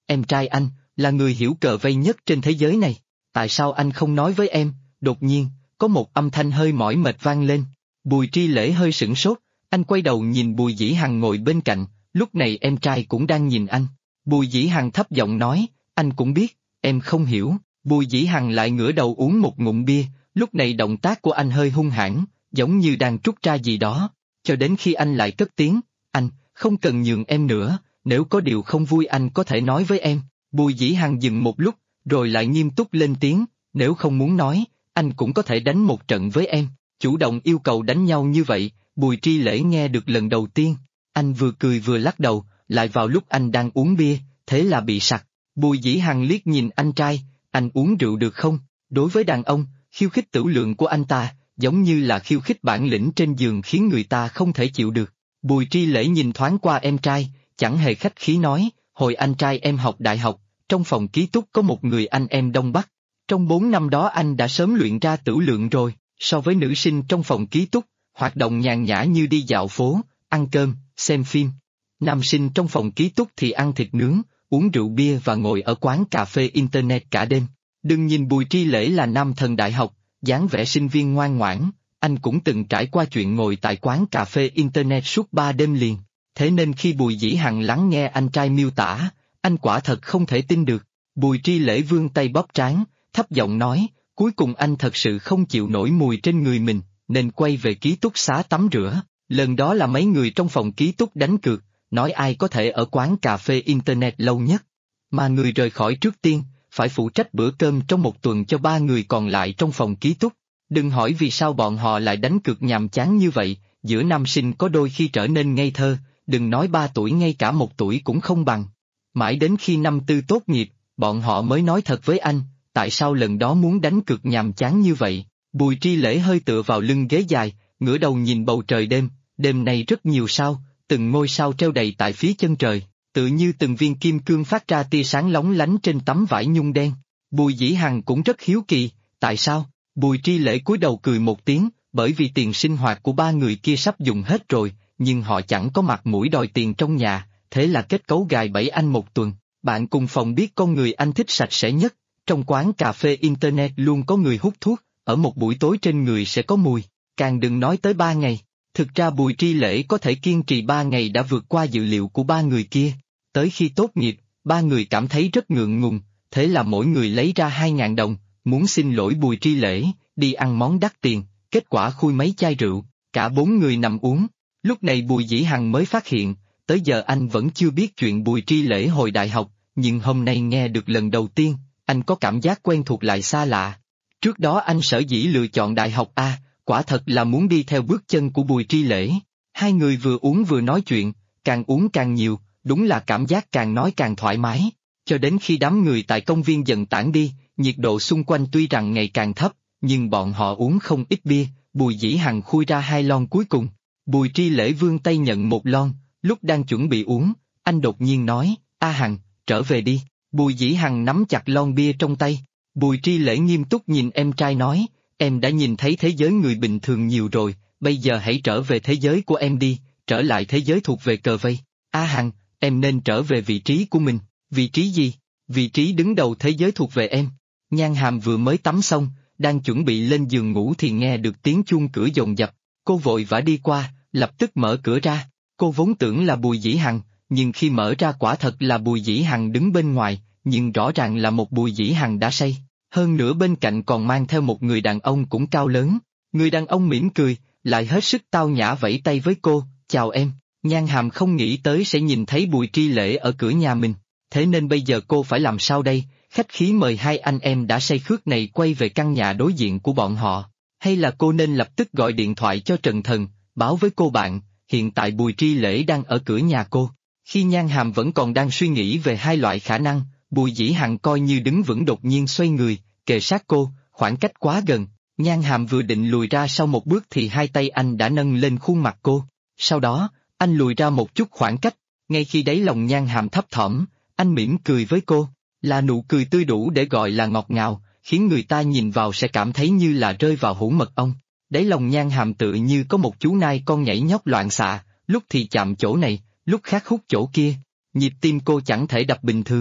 Speaker 2: em trai anh, là người hiểu cờ vây nhất trên thế giới này. Tại sao anh không nói với em? Đột nhiên, có một âm thanh hơi mỏi mệt vang lên. Bùi Tri Lễ hơi sửng sốt, anh quay đầu nhìn Bùi Dĩ Hằng ngồi bên cạnh, lúc này em trai cũng đang nhìn anh. Bùi Dĩ Hằng thấp giọng nói, anh cũng biết, em không hiểu. Bùi Dĩ Hằng lại ngửa đầu uống một ngụm bia, lúc này động tác của anh hơi hung hãn, giống như đang trút ra gì đó, cho đến khi anh lại cất tiếng, anh, không cần nhường em nữa, nếu có điều không vui anh có thể nói với em. Bùi Dĩ Hằng dừng một lúc, rồi lại nghiêm túc lên tiếng, nếu không muốn nói, anh cũng có thể đánh một trận với em. Chủ động yêu cầu đánh nhau như vậy, Bùi Tri Lễ nghe được lần đầu tiên, anh vừa cười vừa lắc đầu, lại vào lúc anh đang uống bia, thế là bị sặc. Bùi Dĩ Hằng liếc nhìn anh trai, anh uống rượu được không? Đối với đàn ông, khiêu khích tửu lượng của anh ta, giống như là khiêu khích bản lĩnh trên giường khiến người ta không thể chịu được. Bùi Tri Lễ nhìn thoáng qua em trai, chẳng hề khách khí nói, hồi anh trai em học đại học, trong phòng ký túc có một người anh em Đông Bắc. Trong 4 năm đó anh đã sớm luyện ra tửu lượng rồi, so với nữ sinh trong phòng ký túc, hoạt động nhàn nhã như đi dạo phố, ăn cơm, xem phim. Nam sinh trong phòng ký túc thì ăn thịt nướng, uống rượu bia và ngồi ở quán cà phê internet cả đêm. Đừng nhìn Bùi Tri Lễ là nam thần đại học, dáng vẻ sinh viên ngoan ngoãn, anh cũng từng trải qua chuyện ngồi tại quán cà phê internet suốt 3 đêm liền. Thế nên khi Bùi Dĩ Hằng lắng nghe anh trai miêu tả, anh quả thật không thể tin được. Bùi Tri Lễ vươn tay bóp trán, thấp giọng nói, cuối cùng anh thật sự không chịu nổi mùi trên người mình, nên quay về ký túc xá tắm rửa. Lần đó là mấy người trong phòng ký túc đánh cược, nói ai có thể ở quán cà phê internet lâu nhất. Mà người rời khỏi trước tiên, phải phụ trách bữa cơm trong một tuần cho 3 người còn lại trong phòng ký túc. Đừng hỏi vì sao bọn họ lại đánh cược nhàm chán như vậy, giữa nam sinh có đôi khi trở nên ngây thơ, đừng nói 3 tuổi ngay cả 1 tuổi cũng không bằng. Mãi đến khi năm tư tốt nghiệp, bọn họ mới nói thật với anh, tại sao lần đó muốn đánh cược nhàm chán như vậy. Bùi Tri Lễ hơi tựa vào lưng ghế dài, ngửa đầu nhìn bầu trời đêm, đêm nay rất nhiều sao, từng ngôi sao treo đầy tại phía chân trời, tự như từng viên kim cương phát ra tia sáng lóng lánh trên tấm vải nhung đen. Bùi Dĩ Hằng cũng rất hiếu kỳ, tại sao? Bùi Tri Lễ cúi đầu cười một tiếng, bởi vì tiền sinh hoạt của 3 người kia sắp dùng hết rồi, nhưng họ chẳng có mặt mũi đòi tiền trong nhà, thế là kết cấu gài bẫy anh một tuần. Bạn cùng phòng biết con người anh thích sạch sẽ nhất, trong quán cà phê internet luôn có người hút thuốc, ở một buổi tối trên người sẽ có mùi, càng đừng nói tới 3 ngày. Thực ra Bùi Tri Lễ có thể kiên trì 3 ngày đã vượt qua dự liệu của 3 người kia. Tới khi tốt nghiệp, 3 người cảm thấy rất ngượng ngùng, thế là mỗi người lấy ra 2.000 đồng, muốn xin lỗi Bùi Tri Lễ, đi ăn món đắt tiền, kết quả khui mấy chai rượu, cả 4 người nằm uống. Lúc này Bùi Dĩ Hằng mới phát hiện, tới giờ anh vẫn chưa biết chuyện Bùi Tri Lễ hồi đại học, nhưng hôm nay nghe được lần đầu tiên, anh có cảm giác quen thuộc lại xa lạ. Trước đó anh sở dĩ lựa chọn đại học A, quả thật là muốn đi theo bước chân của Bùi Tri Lễ. Hai người vừa uống vừa nói chuyện, càng uống càng nhiều, đúng là cảm giác càng nói càng thoải mái. Cho đến khi đám người tại công viên dần tản đi, nhiệt độ xung quanh tuy rằng ngày càng thấp, nhưng bọn họ uống không ít bia, Bùi Dĩ Hằng khui ra 2 lon cuối cùng. Bùi Tri Lễ vươn tay nhận 1 lon, lúc đang chuẩn bị uống, anh đột nhiên nói, A Hằng, trở về đi. Bùi Dĩ Hằng nắm chặt lon bia trong tay. Bùi Tri Lễ nghiêm túc nhìn em trai nói, em đã nhìn thấy thế giới người bình thường nhiều rồi, bây giờ hãy trở về thế giới của em đi, trở lại thế giới thuộc về cờ vây. A Hằng, em nên trở về vị trí của mình. Vị trí gì? Vị trí đứng đầu thế giới thuộc về em. Nhan Hàm vừa mới tắm xong, đang chuẩn bị lên giường ngủ thì nghe được tiếng chuông cửa dồn dập. Cô vội vã đi qua, lập tức mở cửa ra. Cô vốn tưởng là Bùi Dĩ Hằng, nhưng khi mở ra quả thật là Bùi Dĩ Hằng đứng bên ngoài, nhưng rõ ràng là một Bùi Dĩ Hằng đã say. Hơn nữa bên cạnh còn mang theo một người đàn ông cũng cao lớn. Người đàn ông mỉm cười, lại hết sức tao nhã vẫy tay với cô, chào em. Nhan Hàm không nghĩ tới sẽ nhìn thấy Bùi Tri Lễ ở cửa nhà mình, thế nên bây giờ cô phải làm sao đây, khách khí mời 2 anh em đã say khướt này quay về căn nhà đối diện của bọn họ, hay là cô nên lập tức gọi điện thoại cho Trần Thần, báo với cô bạn, hiện tại Bùi Tri Lễ đang ở cửa nhà cô. Khi Nhan Hàm vẫn còn đang suy nghĩ về 2 loại khả năng, Bùi Dĩ Hằng coi như đứng vững đột nhiên xoay người, kề sát cô, khoảng cách quá gần. Nhan Hàm vừa định lùi ra sau một bước thì 2 tay anh đã nâng lên khuôn mặt cô. Sau đó, anh lùi ra một chút khoảng cách, ngay khi đáy lòng Nhan Hàm thấp thỏm, anh mỉm cười với cô, là nụ cười tươi đủ để gọi là ngọt ngào, khiến người ta nhìn vào sẽ cảm thấy như là rơi vào hũ mật ong. Đáy lòng Nhan Hàm tự như có một chú nai con nhảy nhót loạn xạ, lúc thì chạm chỗ này, lúc khác hút chỗ kia, nhịp tim cô chẳng thể đập bình thường.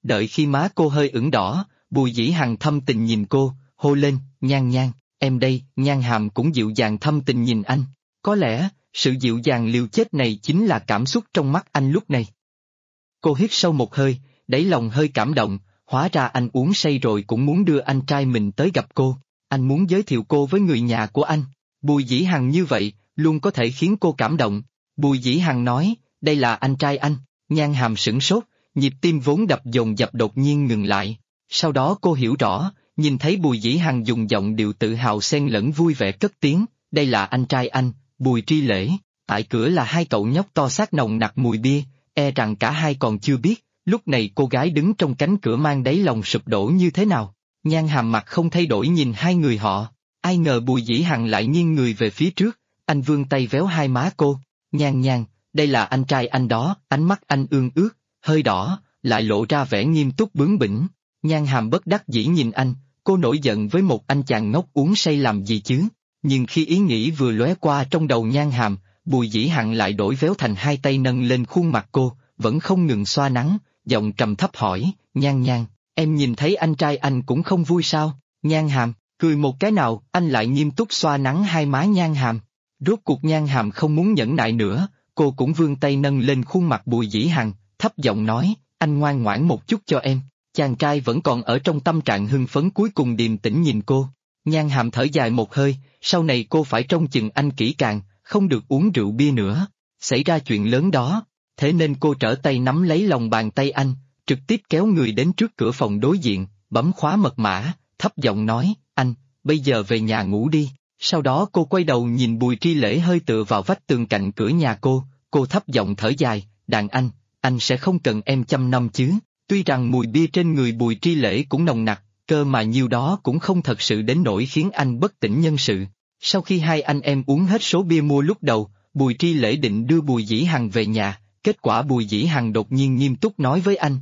Speaker 2: Đợi khi má cô hơi ửng đỏ, Bùi Dĩ Hằng thâm tình nhìn cô, hô lên, Nhan Nhan, em đây. Nhan Hàm cũng dịu dàng thâm tình nhìn anh. Có lẽ, sự dịu dàng liều chết này chính là cảm xúc trong mắt anh lúc này. Cô hít sâu một hơi, đáy lòng hơi cảm động, hóa ra anh uống say rồi cũng muốn đưa anh trai mình tới gặp cô. Anh muốn giới thiệu cô với người nhà của anh. Bùi Dĩ Hằng như vậy, luôn có thể khiến cô cảm động. Bùi Dĩ Hằng nói, đây là anh trai anh. Nhan Hàm sửng sốt, nhịp tim vốn đập dồn dập đột nhiên ngừng lại. Sau đó cô hiểu rõ, nhìn thấy Bùi Dĩ Hằng dùng giọng điệu tự hào xen lẫn vui vẻ cất tiếng, đây là anh trai anh, Bùi Tri Lễ. Tại cửa là hai cậu nhóc to xác nồng nặc mùi bia, e rằng cả hai còn chưa biết, lúc này cô gái đứng trong cánh cửa mang đáy lòng sụp đổ như thế nào. Nhan Hàm mặt không thay đổi nhìn hai người họ, ai ngờ Bùi Dĩ Hằng lại nghiêng người về phía trước, anh vươn tay véo hai má cô, Nhan Nhan, đây là anh trai anh đó. Ánh mắt anh ương ướt, hơi đỏ, lại lộ ra vẻ nghiêm túc bướng bỉnh. Nhan Hàm bất đắc dĩ nhìn anh, cô nổi giận với một anh chàng ngốc uống say làm gì chứ, nhưng khi ý nghĩ vừa lóe qua trong đầu Nhan Hàm, Bùi Dĩ Hằng lại đổi véo thành hai tay nâng lên khuôn mặt cô, vẫn không ngừng xoa nắng, giọng trầm thấp hỏi, Nhan Nhan, em nhìn thấy anh trai anh cũng không vui sao? Nhan Hàm, cười một cái nào, anh lại nghiêm túc xoa nắng hai má Nhan Hàm. Rốt cuộc Nhan Hàm không muốn nhẫn nại nữa, cô cũng vươn tay nâng lên khuôn mặt Bùi Dĩ Hằng, thấp giọng nói, anh ngoan ngoãn một chút cho em. Chàng trai vẫn còn ở trong tâm trạng hưng phấn cuối cùng điềm tĩnh nhìn cô. Nhan Hàm thở dài một hơi, sau này cô phải trông chừng anh kỹ càng, không được uống rượu bia nữa. Xảy ra chuyện lớn đó, thế nên cô trở tay nắm lấy lòng bàn tay anh, trực tiếp kéo người đến trước cửa phòng đối diện, bấm khóa mật mã, thấp giọng nói, anh, bây giờ về nhà ngủ đi. Sau đó cô quay đầu nhìn Bùi Tri Lễ hơi tựa vào vách tường cạnh cửa nhà cô thấp giọng thở dài, đàn anh sẽ không cần em chăm nom chứ. Tuy rằng mùi bia trên người Bùi Tri Lễ cũng nồng nặc, cơ mà nhiêu đó cũng không thật sự đến nỗi khiến anh bất tỉnh nhân sự. Sau khi hai anh em uống hết số bia mua lúc đầu, Bùi Tri Lễ định đưa Bùi Dĩ Hằng về nhà, kết quả Bùi Dĩ Hằng đột nhiên nghiêm túc nói với anh,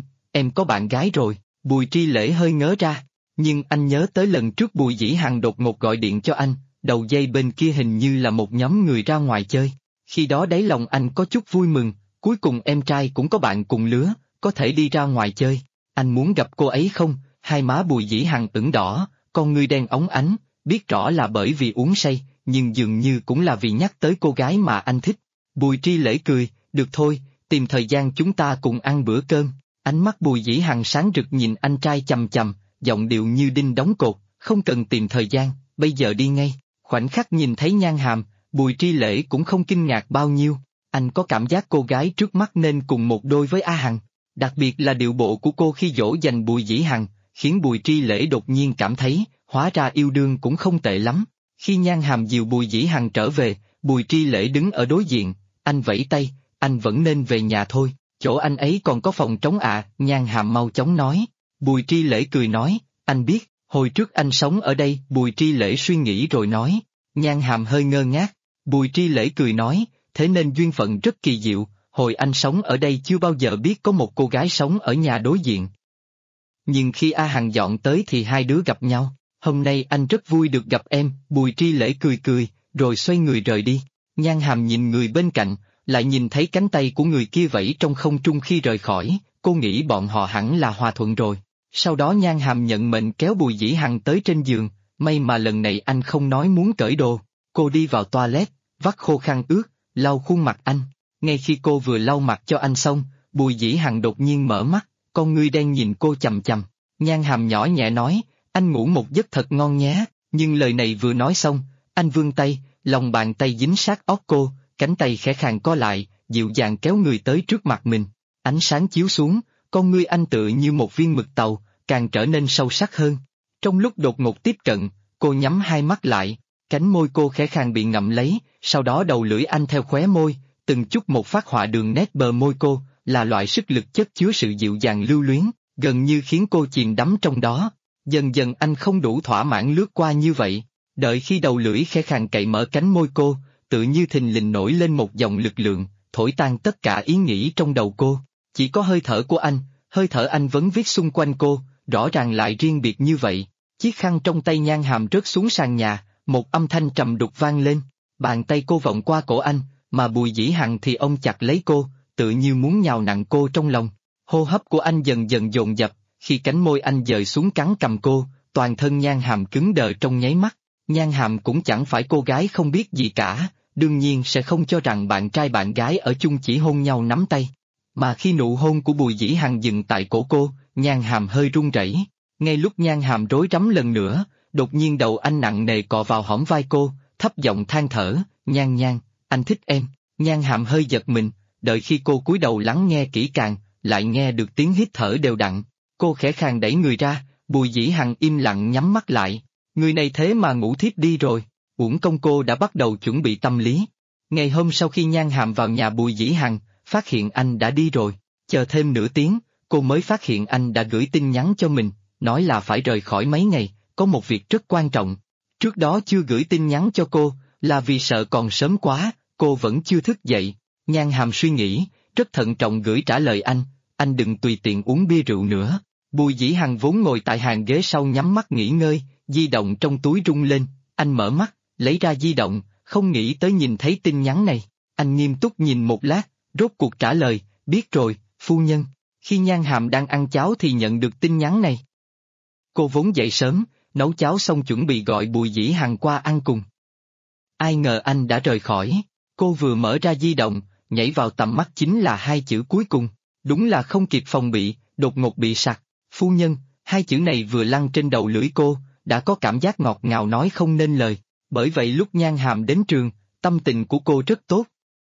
Speaker 2: em có bạn gái rồi. Bùi Tri Lễ hơi ngớ ra, nhưng anh nhớ tới lần trước Bùi Dĩ Hằng đột ngột gọi điện cho anh, đầu dây bên kia hình như là một nhóm người ra ngoài chơi. Khi đó đáy lòng anh có chút vui mừng, cuối cùng em trai cũng có bạn cùng lứa, có thể đi ra ngoài chơi. Anh muốn gặp cô ấy không? Hai má Bùi Dĩ Hằng ửng đỏ, con ngươi đen óng ánh, biết rõ là bởi vì uống say, nhưng dường như cũng là vì nhắc tới cô gái mà anh thích. Bùi Tri Lễ cười, được thôi, tìm thời gian chúng ta cùng ăn bữa cơm. Ánh mắt Bùi Dĩ Hằng sáng rực nhìn anh trai chằm chằm, giọng điệu như đinh đóng cột, không cần tìm thời gian, bây giờ đi ngay. Khoảnh khắc nhìn thấy Nhan Hàm, Bùi Tri Lễ cũng không kinh ngạc bao nhiêu, anh có cảm giác cô gái trước mắt nên cùng một đôi với A Hằng. Đặc biệt là điệu bộ của cô khi dỗ dành Bùi Dĩ Hằng, khiến Bùi Tri Lễ đột nhiên cảm thấy, hóa ra yêu đương cũng không tệ lắm. Khi Nhan Hàm dìu Bùi Dĩ Hằng trở về, Bùi Tri Lễ đứng ở đối diện, anh vẫy tay, anh vẫn nên về nhà thôi, chỗ anh ấy còn có phòng trống ạ. Nhan Hàm mau chóng nói. Bùi Tri Lễ cười nói, anh biết, hồi trước anh sống ở đây. Bùi Tri Lễ suy nghĩ rồi nói. Nhan Hàm hơi ngơ ngác, Bùi Tri Lễ cười nói, thế nên duyên phận rất kỳ diệu. Hồi anh sống ở đây chưa bao giờ biết có một cô gái sống ở nhà đối diện. Nhưng khi A Hằng dọn tới thì hai đứa gặp nhau, hôm nay anh rất vui được gặp em. Bùi Tri Lễ cười cười, rồi xoay người rời đi. Nhan Hàm nhìn người bên cạnh, lại nhìn thấy cánh tay của người kia vẫy trong không trung khi rời khỏi, cô nghĩ bọn họ hẳn là hòa thuận rồi. Sau đó Nhan Hàm nhận mệnh kéo Bùi Dĩ Hằng tới trên giường, may mà lần này anh không nói muốn cởi đồ. Cô đi vào toilet, vắt khô khăn ướt, lau khuôn mặt anh. Ngay khi cô vừa lau mặt cho anh xong, Bùi Dĩ Hằng đột nhiên mở mắt, con ngươi đen nhìn cô chằm chằm. Nhan Hàm nhỏ nhẹ nói, anh ngủ một giấc thật ngon nhé. Nhưng lời này vừa nói xong, anh vươn tay, lòng bàn tay dính sát óc cô, cánh tay khẽ khàng co lại, dịu dàng kéo người tới trước mặt mình. Ánh sáng chiếu xuống, con ngươi anh tựa như một viên mực tàu, càng trở nên sâu sắc hơn. Trong lúc đột ngột tiếp cận, cô nhắm hai mắt lại, cánh môi cô khẽ khàng bị ngậm lấy, sau đó đầu lưỡi anh theo khóe môi, từng chút một phát họa đường nét bờ môi cô, là loại sức lực chất chứa sự dịu dàng lưu luyến, gần như khiến cô chìm đắm trong đó. Dần dần anh không đủ thỏa mãn lướt qua như vậy, đợi khi đầu lưỡi khẽ khàng cậy mở cánh môi cô, tự như thình lình nổi lên một dòng lực lượng, thổi tan tất cả ý nghĩ trong đầu cô. Chỉ có hơi thở của anh, hơi thở anh vẫn viết xung quanh cô, rõ ràng lại riêng biệt như vậy. Chiếc khăn trong tay Nhan Hàm rớt xuống sàn nhà, một âm thanh trầm đục vang lên, bàn tay cô vọng qua cổ anh, mà Bùi Dĩ Hằng thì ôm chặt lấy cô, tự như muốn nhào nặn cô trong lòng. Hô hấp của anh dần dần dồn dập, khi cánh môi anh dời xuống cắn cầm cô, toàn thân Nhan Hàm cứng đờ trong nháy mắt. Nhan Hàm cũng chẳng phải cô gái không biết gì cả, đương nhiên sẽ không cho rằng bạn trai bạn gái ở chung chỉ hôn nhau nắm tay. Mà khi nụ hôn của Bùi Dĩ Hằng dừng tại cổ cô, Nhan Hàm hơi run rẩy. Ngay lúc Nhan Hàm rối rắm lần nữa, đột nhiên đầu anh nặng nề cọ vào hõm vai cô, thấp giọng than thở, Nhan Nhan, anh thích em. Nhan Hàm hơi giật mình, đợi khi cô cúi đầu lắng nghe kỹ càng, lại nghe được tiếng hít thở đều đặn. Cô khẽ khàng đẩy người ra, Bùi Dĩ Hằng im lặng nhắm mắt lại. Người này thế mà ngủ thiếp đi rồi, uổng công cô đã bắt đầu chuẩn bị tâm lý. Ngày hôm sau khi Nhan Hàm vào nhà Bùi Dĩ Hằng, phát hiện anh đã đi rồi, chờ thêm nửa tiếng, cô mới phát hiện anh đã gửi tin nhắn cho mình, nói là phải rời khỏi mấy ngày, có một việc rất quan trọng. Trước đó chưa gửi tin nhắn cho cô, là vì sợ còn sớm quá, cô vẫn chưa thức dậy. Nhan Hàm suy nghĩ, rất thận trọng gửi trả lời anh đừng tùy tiện uống bia rượu nữa. Bùi Dĩ Hằng vốn ngồi tại hàng ghế sau nhắm mắt nghỉ ngơi, di động trong túi rung lên, anh mở mắt, lấy ra di động, không nghĩ tới nhìn thấy tin nhắn này. Anh nghiêm túc nhìn một lát, rốt cuộc trả lời, biết rồi, phu nhân. Khi Nhan Hàm đang ăn cháo thì nhận được tin nhắn này. Cô vốn dậy sớm, nấu cháo xong chuẩn bị gọi Bùi Dĩ Hằng qua ăn cùng. Ai ngờ anh đã rời khỏi, cô vừa mở ra di động, nhảy vào tầm mắt chính là hai chữ cuối cùng, đúng là không kịp phòng bị, đột ngột bị sặc. Phu nhân, hai chữ này vừa lăn trên đầu lưỡi cô, đã có cảm giác ngọt ngào nói không nên lời, bởi vậy lúc Nhan Hàm đến trường, tâm tình của cô rất tốt.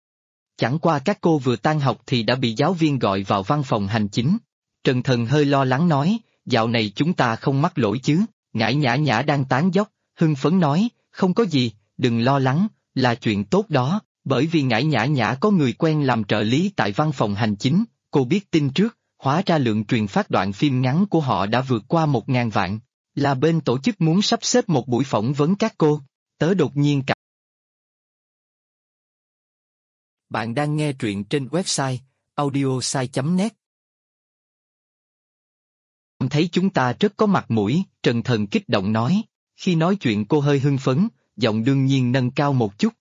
Speaker 2: Chẳng qua các cô vừa tan học thì đã bị giáo viên gọi vào văn phòng hành chính. Trần Thần hơi lo lắng nói, dạo này chúng ta không mắc lỗi chứ, Ngải Nhã Nhã đang tán dóc, hưng phấn nói, không có gì, đừng lo lắng, là chuyện tốt đó, bởi vì Ngải Nhã Nhã có người quen làm trợ lý tại văn phòng hành chính, cô biết tin trước, hóa ra lượng truyền phát đoạn phim ngắn của họ đã vượt qua 1.000 vạn, là bên tổ chức muốn sắp xếp một buổi phỏng vấn các cô, tớ đột nhiên cảm.
Speaker 1: Bạn đang nghe truyện trên website audiosai.net.
Speaker 2: Thấy chúng ta rất có mặt mũi, Trần Thần kích động nói, khi nói chuyện cô hơi hưng phấn, giọng đương nhiên nâng cao một chút.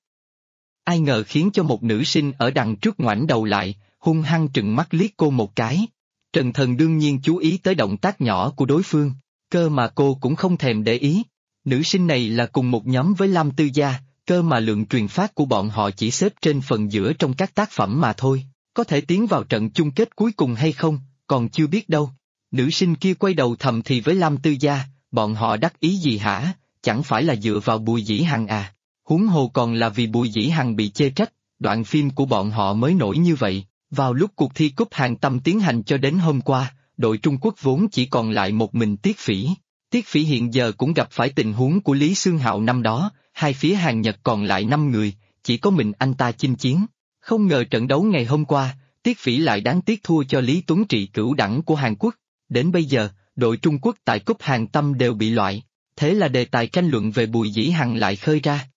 Speaker 2: Ai ngờ khiến cho một nữ sinh ở đằng trước ngoảnh đầu lại, hung hăng trừng mắt liếc cô một cái. Trần Thần đương nhiên chú ý tới động tác nhỏ của đối phương, cơ mà cô cũng không thèm để ý. Nữ sinh này là cùng một nhóm với Lam Tư Gia, cơ mà lượng truyền phát của bọn họ chỉ xếp trên phần giữa trong các tác phẩm mà thôi, có thể tiến vào trận chung kết cuối cùng hay không, còn chưa biết đâu. Nữ sinh kia quay đầu thầm thì với Lam Tư Gia, bọn họ đắc ý gì hả, chẳng phải là dựa vào Bùi Dĩ Hằng à, huống hồ còn là vì Bùi Dĩ Hằng bị chê trách, đoạn phim của bọn họ mới nổi như vậy. Vào lúc cuộc thi cúp Hàn Tâm tiến hành cho đến hôm qua, đội Trung Quốc vốn chỉ còn lại một mình Tiết Phỉ. Tiết Phỉ hiện giờ cũng gặp phải tình huống của Lý Xương Hạo năm đó, hai phía Hàn Nhật còn lại 5 người, chỉ có mình anh ta chinh chiến. Không ngờ trận đấu ngày hôm qua, Tiết Phỉ lại đáng tiếc thua cho Lý Tuấn Trị cửu đẳng của Hàn Quốc. Đến bây giờ, đội Trung Quốc tại cúp Hàn Tâm đều bị loại, thế là đề tài tranh luận về Bùi Dĩ Hằng lại khơi ra.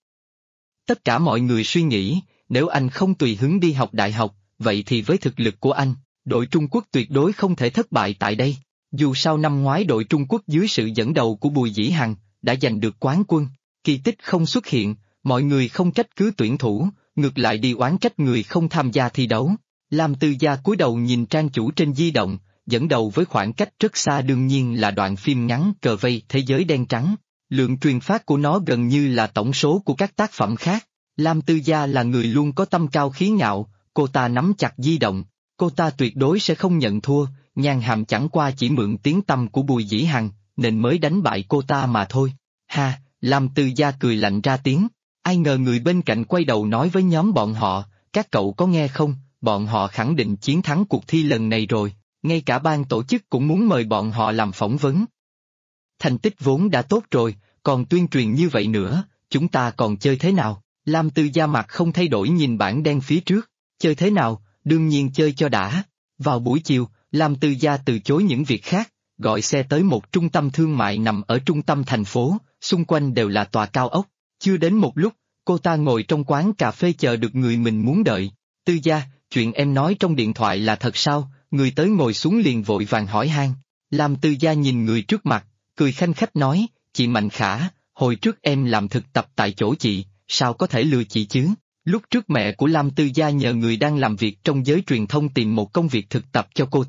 Speaker 2: Tất cả mọi người suy nghĩ, nếu anh không tùy hứng đi học đại học, vậy thì với thực lực của anh, đội Trung Quốc tuyệt đối không thể thất bại tại đây. Dù sao năm ngoái đội Trung Quốc dưới sự dẫn đầu của Bùi Dĩ Hằng, đã giành được quán quân, kỳ tích không xuất hiện, mọi người không trách cứ tuyển thủ, ngược lại đi oán trách người không tham gia thi đấu. Lam Tư Gia cúi đầu nhìn trang chủ trên di động, dẫn đầu với khoảng cách rất xa đương nhiên là đoạn phim ngắn Cờ Vây Thế Giới Đen Trắng. Lượng truyền phát của nó gần như là tổng số của các tác phẩm khác. Lam Tư Gia là người luôn có tâm cao khí ngạo, cô ta nắm chặt di động, cô ta tuyệt đối sẽ không nhận thua, Nhan Hàm chẳng qua chỉ mượn tiếng tăm của Bùi Dĩ Hằng, nên mới đánh bại cô ta mà thôi. Ha, Lam Tư Gia cười lạnh ra tiếng, ai ngờ người bên cạnh quay đầu nói với nhóm bọn họ, các cậu có nghe không, bọn họ khẳng định chiến thắng cuộc thi lần này rồi, ngay cả ban tổ chức cũng muốn mời bọn họ làm phỏng vấn. Thành tích vốn đã tốt rồi, còn tuyên truyền như vậy nữa, chúng ta còn chơi thế nào? Lam Tư Gia mặt không thay đổi nhìn bảng đen phía trước, chơi thế nào, đương nhiên chơi cho đã. Vào buổi chiều, Lam Tư Gia từ chối những việc khác, gọi xe tới một trung tâm thương mại nằm ở trung tâm thành phố, xung quanh đều là tòa cao ốc. Chưa đến một lúc, cô ta ngồi trong quán cà phê chờ được người mình muốn đợi. Tư Gia, chuyện em nói trong điện thoại là thật sao? Người tới ngồi xuống liền vội vàng hỏi han. Lam Tư Gia nhìn người trước mặt, cười khanh khách nói, chị Mạnh Khả, hồi trước em làm thực tập tại chỗ chị, sao có thể lừa chị chứ? Lúc trước mẹ của Lam Tư Gia nhờ người đang làm việc trong giới truyền thông tìm một công việc thực tập cho cô ta,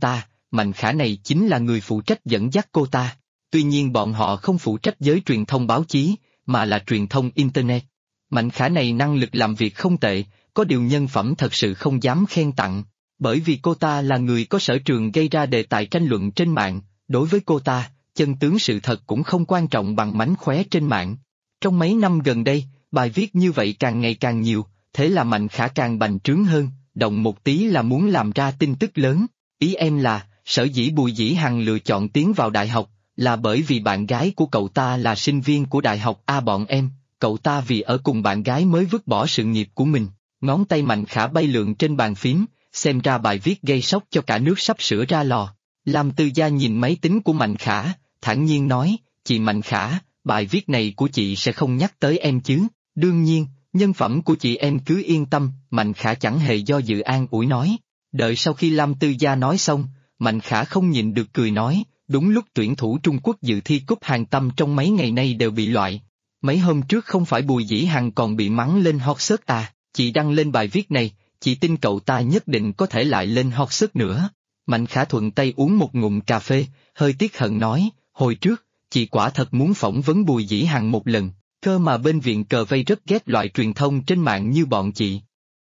Speaker 2: Mạnh Khả này chính là người phụ trách dẫn dắt cô ta. Tuy nhiên bọn họ không phụ trách giới truyền thông báo chí, mà là truyền thông Internet. Mạnh Khả này năng lực làm việc không tệ, có điều nhân phẩm thật sự không dám khen tặng, bởi vì cô ta là người có sở trường gây ra đề tài tranh luận trên mạng, đối với cô ta, chân tướng sự thật cũng không quan trọng bằng mánh khóe trên mạng. Trong mấy năm gần đây, bài viết như vậy càng ngày càng nhiều, thế là Mạnh Khả càng bành trướng hơn, động một tí là muốn làm ra tin tức lớn. Ý em là, sở dĩ Bùi Dĩ Hằng lựa chọn tiến vào đại học, là bởi vì bạn gái của cậu ta là sinh viên của đại học A bọn em, cậu ta vì ở cùng bạn gái mới vứt bỏ sự nghiệp của mình. Ngón tay Mạnh Khả bay lượn trên bàn phím, xem ra bài viết gây sốc cho cả nước sắp sửa ra lò. Lam Tư Gia nhìn máy tính của Mạnh Khả, thản nhiên nói, chị Mạnh Khả, bài viết này của chị sẽ không nhắc tới em chứ? Đương nhiên, nhân phẩm của chị em cứ yên tâm, Mạnh Khả chẳng hề do dự an ủi nói. Đợi sau khi Lam Tư Gia nói xong, Mạnh Khả không nhịn được cười nói, đúng lúc tuyển thủ Trung Quốc dự thi cúp Hàn Tâm trong mấy ngày nay đều bị loại. Mấy hôm trước không phải Bùi Dĩ Hằng còn bị mắng lên hot search à, chị đăng lên bài viết này, chị tin cậu ta nhất định có thể lại lên hot search nữa. Mạnh Khả thuận tay uống một ngụm cà phê, hơi tiếc hận nói, hồi trước, chị quả thật muốn phỏng vấn Bùi Dĩ Hằng một lần, cơ mà bên viện cờ vây rất ghét loại truyền thông trên mạng như bọn chị.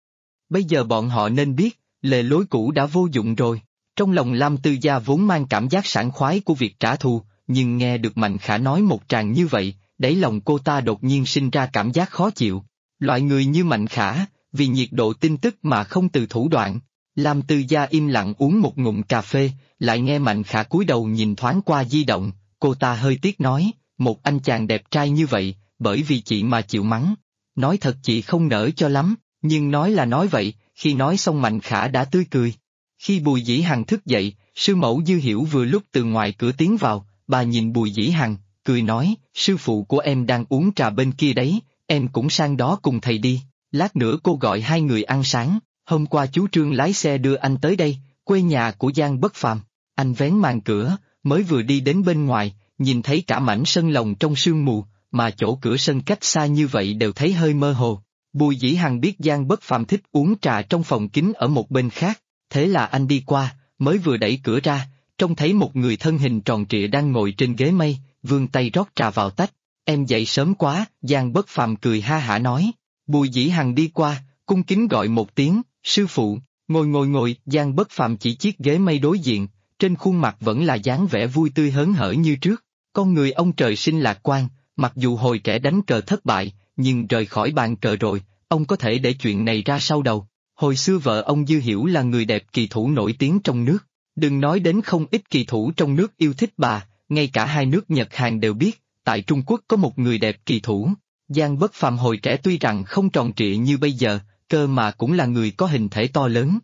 Speaker 2: Bây giờ bọn họ nên biết, lề lối cũ đã vô dụng rồi. Trong lòng Lam Tư Gia vốn mang cảm giác sảng khoái của việc trả thù, nhưng nghe được Mạnh Khả nói một tràng như vậy, đáy lòng cô ta đột nhiên sinh ra cảm giác khó chịu. Loại người như Mạnh Khả, vì nhiệt độ tin tức mà không từ thủ đoạn. Lam Tư Gia im lặng uống một ngụm cà phê, lại nghe Mạnh Khả cúi đầu nhìn thoáng qua di động, cô ta hơi tiếc nói, một anh chàng đẹp trai như vậy, bởi vì chị mà chịu mắng. Nói thật chị không nỡ cho lắm, nhưng nói là nói vậy, khi nói xong Mạnh Khả đã tươi cười. Khi Bùi Dĩ Hằng thức dậy, sư mẫu Dư Hiểu vừa lúc từ ngoài cửa tiến vào, bà nhìn Bùi Dĩ Hằng, cười nói, sư phụ của em đang uống trà bên kia đấy, em cũng sang đó cùng thầy đi, lát nữa cô gọi hai người ăn sáng, hôm qua chú Trương lái xe đưa anh tới đây, quê nhà của Giang Bất Phàm. Anh vén màn cửa, mới vừa đi đến bên ngoài, nhìn thấy cả mảnh sân lồng trong sương mù, mà chỗ cửa sân cách xa như vậy đều thấy hơi mơ hồ. Bùi Dĩ Hằng biết Giang Bất Phàm thích uống trà trong phòng kín ở một bên khác, thế là anh đi qua, mới vừa đẩy cửa ra, trông thấy một người thân hình tròn trịa đang ngồi trên ghế mây, vươn tay rót trà vào tách. Em dậy sớm quá, Giang Bất Phàm cười ha hả nói. Bùi Dĩ Hằng đi qua, cung kính gọi một tiếng, sư phụ, ngồi, Giang Bất Phàm chỉ chiếc ghế mây đối diện, trên khuôn mặt vẫn là dáng vẻ vui tươi hớn hở như trước. Con người ông trời sinh lạc quan, mặc dù hồi trẻ đánh cờ thất bại, nhưng rời khỏi bàn cờ rồi, ông có thể để chuyện này ra sau đầu. Hồi xưa vợ ông Dư Hiểu là người đẹp kỳ thủ nổi tiếng trong nước, đừng nói đến không ít kỳ thủ trong nước yêu thích bà, ngay cả hai nước Nhật Hàn đều biết, tại Trung Quốc có một người đẹp kỳ thủ. Giang Bất Phàm hồi trẻ tuy rằng không tròn trịa như bây giờ, cơ mà cũng là người có hình thể to lớn.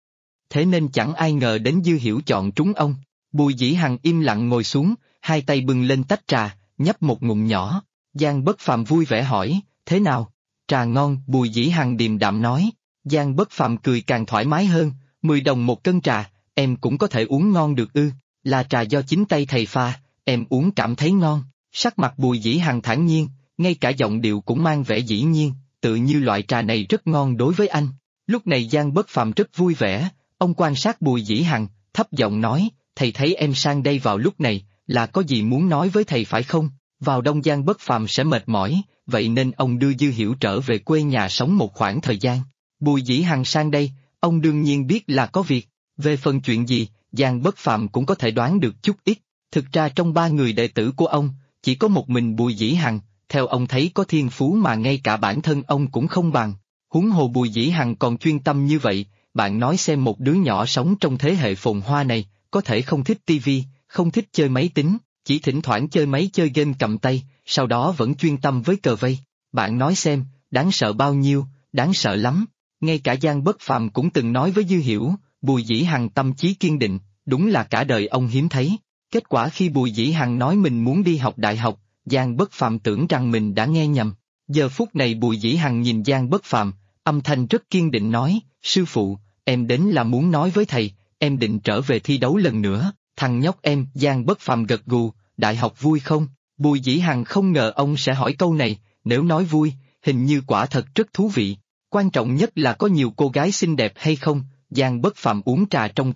Speaker 2: Thế nên chẳng ai ngờ đến Dư Hiểu chọn trúng ông. Bùi Dĩ Hằng im lặng ngồi xuống, hai tay bưng lên tách trà, nhấp một ngụm nhỏ. Giang Bất Phàm vui vẻ hỏi, thế nào? Trà ngon, Bùi Dĩ Hằng điềm đạm nói. Giang Bất Phàm cười càng thoải mái hơn, 10 đồng một cân trà, em cũng có thể uống ngon được ư? Là trà do chính tay thầy pha, em uống cảm thấy ngon. Sắc mặt Bùi Dĩ Hằng thản nhiên, ngay cả giọng điệu cũng mang vẻ dĩ nhiên, tự như loại trà này rất ngon đối với anh. Lúc này Giang Bất Phàm rất vui vẻ, ông quan sát Bùi Dĩ Hằng, thấp giọng nói, thầy thấy em sang đây vào lúc này, là có gì muốn nói với thầy phải không? Vào đông Giang Bất Phàm sẽ mệt mỏi, vậy nên ông đưa Dư Hiểu trở về quê nhà sống một khoảng thời gian. Bùi Dĩ Hằng sang đây, ông đương nhiên biết là có việc, về phần chuyện gì, Giang Bất Phàm cũng có thể đoán được chút ít. Thực ra trong ba người đệ tử của ông, chỉ có một mình Bùi Dĩ Hằng, theo ông thấy có thiên phú mà ngay cả bản thân ông cũng không bằng. Huống hồ Bùi Dĩ Hằng còn chuyên tâm như vậy, bạn nói xem một đứa nhỏ sống trong thế hệ phồn hoa này, có thể không thích tivi, không thích chơi máy tính, chỉ thỉnh thoảng chơi máy chơi game cầm tay, sau đó vẫn chuyên tâm với cờ vây. Bạn nói xem, đáng sợ bao nhiêu, đáng sợ lắm. Ngay cả Giang Bất Phàm cũng từng nói với Dư Hiểu, Bùi Dĩ Hằng tâm chí kiên định, đúng là cả đời ông hiếm thấy. Kết quả khi Bùi Dĩ Hằng nói mình muốn đi học đại học, Giang Bất Phàm tưởng rằng mình đã nghe nhầm. Giờ phút này Bùi Dĩ Hằng nhìn Giang Bất Phàm, âm thanh rất kiên định nói, sư phụ, em đến là muốn nói với thầy, em định trở về thi đấu lần nữa. Thằng nhóc em, Giang Bất Phàm gật gù, đại học vui không? Bùi Dĩ Hằng không ngờ ông sẽ hỏi câu này, nếu nói vui, hình như quả thật rất thú vị. Quan trọng nhất là có nhiều cô gái xinh đẹp hay không? Giang Bất Phàm uống trà trong tách,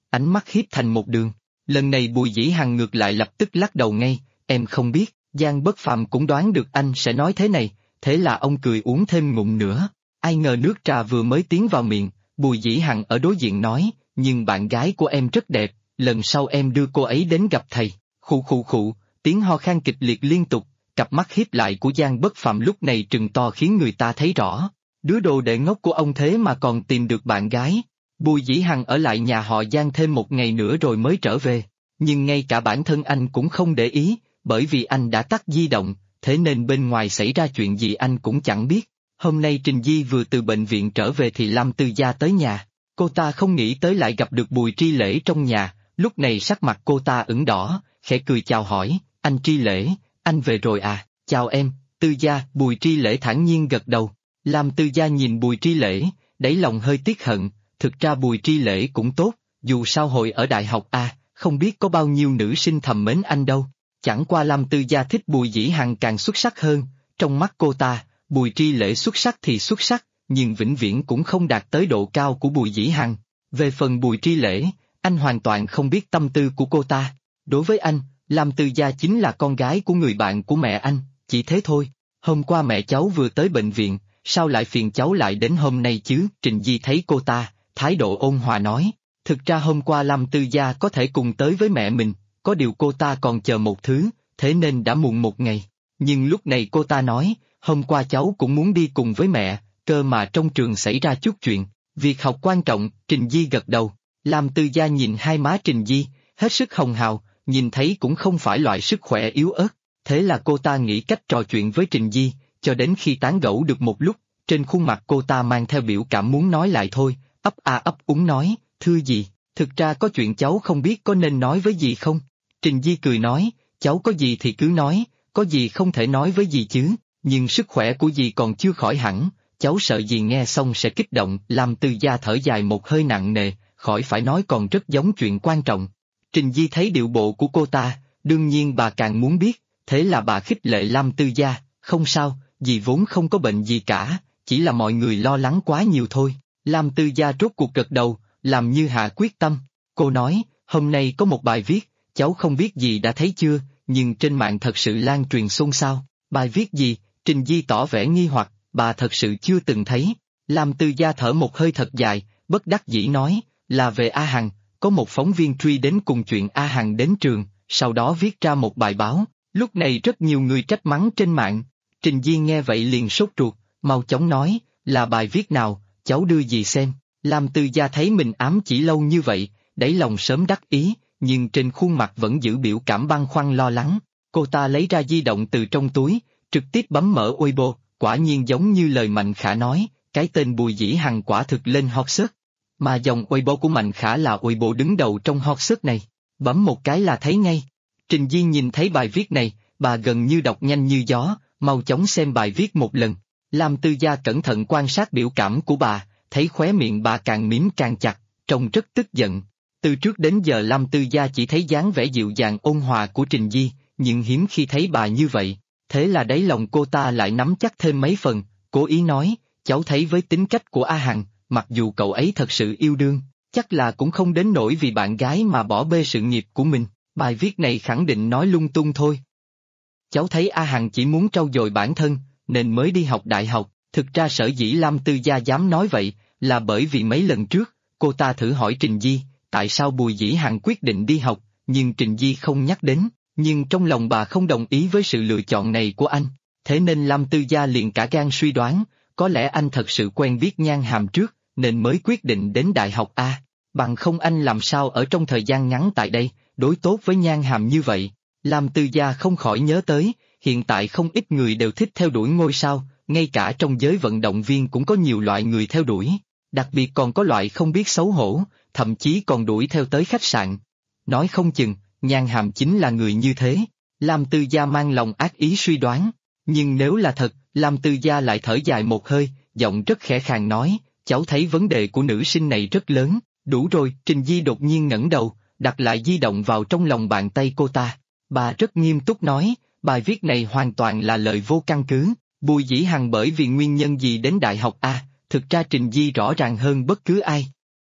Speaker 2: ánh mắt hiếp thành một đường. Lần này Bùi Dĩ Hằng ngược lại lập tức lắc đầu ngay, em không biết, Giang Bất Phàm cũng đoán được anh sẽ nói thế này, thế là ông cười uống thêm ngụm nữa. Ai ngờ nước trà vừa mới tiến vào miệng, Bùi Dĩ Hằng ở đối diện nói, nhưng bạn gái của em rất đẹp, lần sau em đưa cô ấy đến gặp thầy. Khụ khụ khụ, tiếng ho khan kịch liệt liên tục, cặp mắt hiếp lại của Giang Bất Phàm lúc này trừng to khiến người ta thấy rõ. Đứa đồ đệ ngốc của ông thế mà còn tìm được bạn gái. Bùi Dĩ Hằng ở lại nhà họ Giang thêm một ngày nữa rồi mới trở về, nhưng ngay cả bản thân anh cũng không để ý, bởi vì anh đã tắt di động, thế nên bên ngoài xảy ra chuyện gì anh cũng chẳng biết. Hôm nay Trình Di vừa từ bệnh viện trở về thì Lam Tư Gia tới nhà, cô ta không nghĩ tới lại gặp được Bùi Tri Lễ trong nhà, lúc này sắc mặt cô ta ửng đỏ, khẽ cười chào hỏi, anh Tri Lễ, anh về rồi à, chào em, Tư Gia, Bùi Tri Lễ thản nhiên gật đầu. Lam Tư Gia nhìn Bùi Tri Lễ, đáy lòng hơi tiếc hận, thực ra Bùi Tri Lễ cũng tốt, dù sao hồi ở đại học không biết có bao nhiêu nữ sinh thầm mến anh đâu. Chẳng qua Lam Tư Gia thích Bùi Dĩ Hằng càng xuất sắc hơn, trong mắt cô ta, Bùi Tri Lễ xuất sắc thì xuất sắc, nhưng vĩnh viễn cũng không đạt tới độ cao của Bùi Dĩ Hằng. Về phần Bùi Tri Lễ, anh hoàn toàn không biết tâm tư của cô ta. Đối với anh, Lam Tư Gia chính là con gái của người bạn của mẹ anh, chỉ thế thôi. Hôm qua mẹ cháu vừa tới bệnh viện, sao lại phiền cháu lại đến hôm nay chứ? Trình Di thấy cô ta, thái độ ôn hòa nói, thực ra hôm qua Lam Tư Gia có thể cùng tới với mẹ mình, có điều cô ta còn chờ một thứ, thế nên đã muộn một ngày. Nhưng lúc này cô ta nói, hôm qua cháu cũng muốn đi cùng với mẹ, cơ mà trong trường xảy ra chút chuyện, việc học quan trọng. Trình Di gật đầu. Lam Tư Gia nhìn hai má Trình Di, hết sức hồng hào, nhìn thấy cũng không phải loại sức khỏe yếu ớt, thế là cô ta nghĩ cách trò chuyện với Trình Di, cho đến khi tán gẫu được một lúc, trên khuôn mặt cô ta mang theo biểu cảm muốn nói lại thôi, ấp a ấp úng nói, thưa dì, thực ra có chuyện cháu không biết có nên nói với dì không? Trình Di cười nói, cháu có gì thì cứ nói, có gì không thể nói với dì chứ, nhưng sức khỏe của dì còn chưa khỏi hẳn, cháu sợ dì nghe xong sẽ kích động. Lam Tư Gia thở dài một hơi nặng nề, khỏi phải nói còn rất giống chuyện quan trọng. Trình Di thấy điệu bộ của cô ta, đương nhiên bà càng muốn biết, thế là bà khích lệ Lam Tư Gia, không sao, dì vốn không có bệnh gì cả, chỉ là mọi người lo lắng quá nhiều thôi. Lam Tư Gia rốt cuộc gật đầu, làm như hạ quyết tâm. Cô nói, hôm nay có một bài viết, cháu không biết dì đã thấy chưa, nhưng trên mạng thật sự lan truyền xôn xao. Bài viết gì? Trình Di tỏ vẻ nghi hoặc, bà thật sự chưa từng thấy. Lam Tư Gia thở một hơi thật dài, bất đắc dĩ nói, là về A Hằng, có một phóng viên truy đến cùng chuyện A Hằng đến trường, sau đó viết ra một bài báo, lúc này rất nhiều người trách mắng trên mạng. Trình Di nghe vậy liền sốt ruột, mau chóng nói, là bài viết nào, cháu đưa dì xem. Lam Tư Gia thấy mình ám chỉ lâu như vậy, đáy lòng sớm đắc ý, nhưng trên khuôn mặt vẫn giữ biểu cảm băn khoăn lo lắng. Cô ta lấy ra di động từ trong túi, trực tiếp bấm mở Weibo, quả nhiên giống như lời Mạnh Khả nói, cái tên Bùi Dĩ Hằng quả thực lên hot search. Mà dòng Weibo của Mạnh Khả là Weibo đứng đầu trong hot search này, bấm một cái là thấy ngay. Trình Di nhìn thấy bài viết này, bà gần như đọc nhanh như gió, mau chóng xem bài viết một lần. Lam Tư Gia cẩn thận quan sát biểu cảm của bà, thấy khóe miệng bà càng mím càng chặt, trông rất tức giận. Từ trước đến giờ Lam Tư Gia chỉ thấy dáng vẻ dịu dàng ôn hòa của Trình Di, nhưng hiếm khi thấy bà như vậy, thế là đáy lòng cô ta lại nắm chắc thêm mấy phần, cố ý nói, cháu thấy với tính cách của A Hằng, mặc dù cậu ấy thật sự yêu đương, chắc là cũng không đến nỗi vì bạn gái mà bỏ bê sự nghiệp của mình, bài viết này khẳng định nói lung tung thôi. Cháu thấy A Hằng chỉ muốn trau dồi bản thân, nên mới đi học đại học, thực ra sở dĩ Lam Tư Gia dám nói vậy, là bởi vì mấy lần trước, cô ta thử hỏi Trình Di, tại sao Bùi Dĩ Hằng quyết định đi học, nhưng Trình Di không nhắc đến, nhưng trong lòng bà không đồng ý với sự lựa chọn này của anh, thế nên Lam Tư Gia liền cả gan suy đoán, có lẽ anh thật sự quen biết Nhan Hàm trước, nên mới quyết định đến đại học A, bằng không anh làm sao ở trong thời gian ngắn tại đây, đối tốt với Nhan Hàm như vậy. Lam Tư Gia không khỏi nhớ tới, hiện tại không ít người đều thích theo đuổi ngôi sao, ngay cả trong giới vận động viên cũng có nhiều loại người theo đuổi, đặc biệt còn có loại không biết xấu hổ, thậm chí còn đuổi theo tới khách sạn. Nói không chừng, Nhan Hàm chính là người như thế. Lam Tư Gia mang lòng ác ý suy đoán, nhưng nếu là thật, Lam Tư Gia lại thở dài một hơi, giọng rất khẽ khàng nói, cháu thấy vấn đề của nữ sinh này rất lớn, đủ rồi. Trình Di đột nhiên ngẩng đầu, đặt lại di động vào trong lòng bàn tay cô ta. Bà rất nghiêm túc nói, bài viết này hoàn toàn là lời vô căn cứ, Bùi Dĩ Hằng bởi vì nguyên nhân gì đến đại học A, thực ra Trình Di rõ ràng hơn bất cứ ai.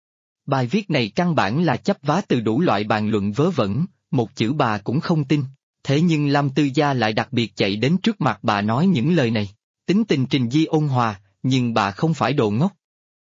Speaker 2: Bài viết này căn bản là chắp vá từ đủ loại bàn luận vớ vẩn, một chữ bà cũng không tin. Thế nhưng Lam Tư Gia lại đặc biệt chạy đến trước mặt bà nói những lời này. Tính tình Trình Di ôn hòa, nhưng bà không phải đồ ngốc.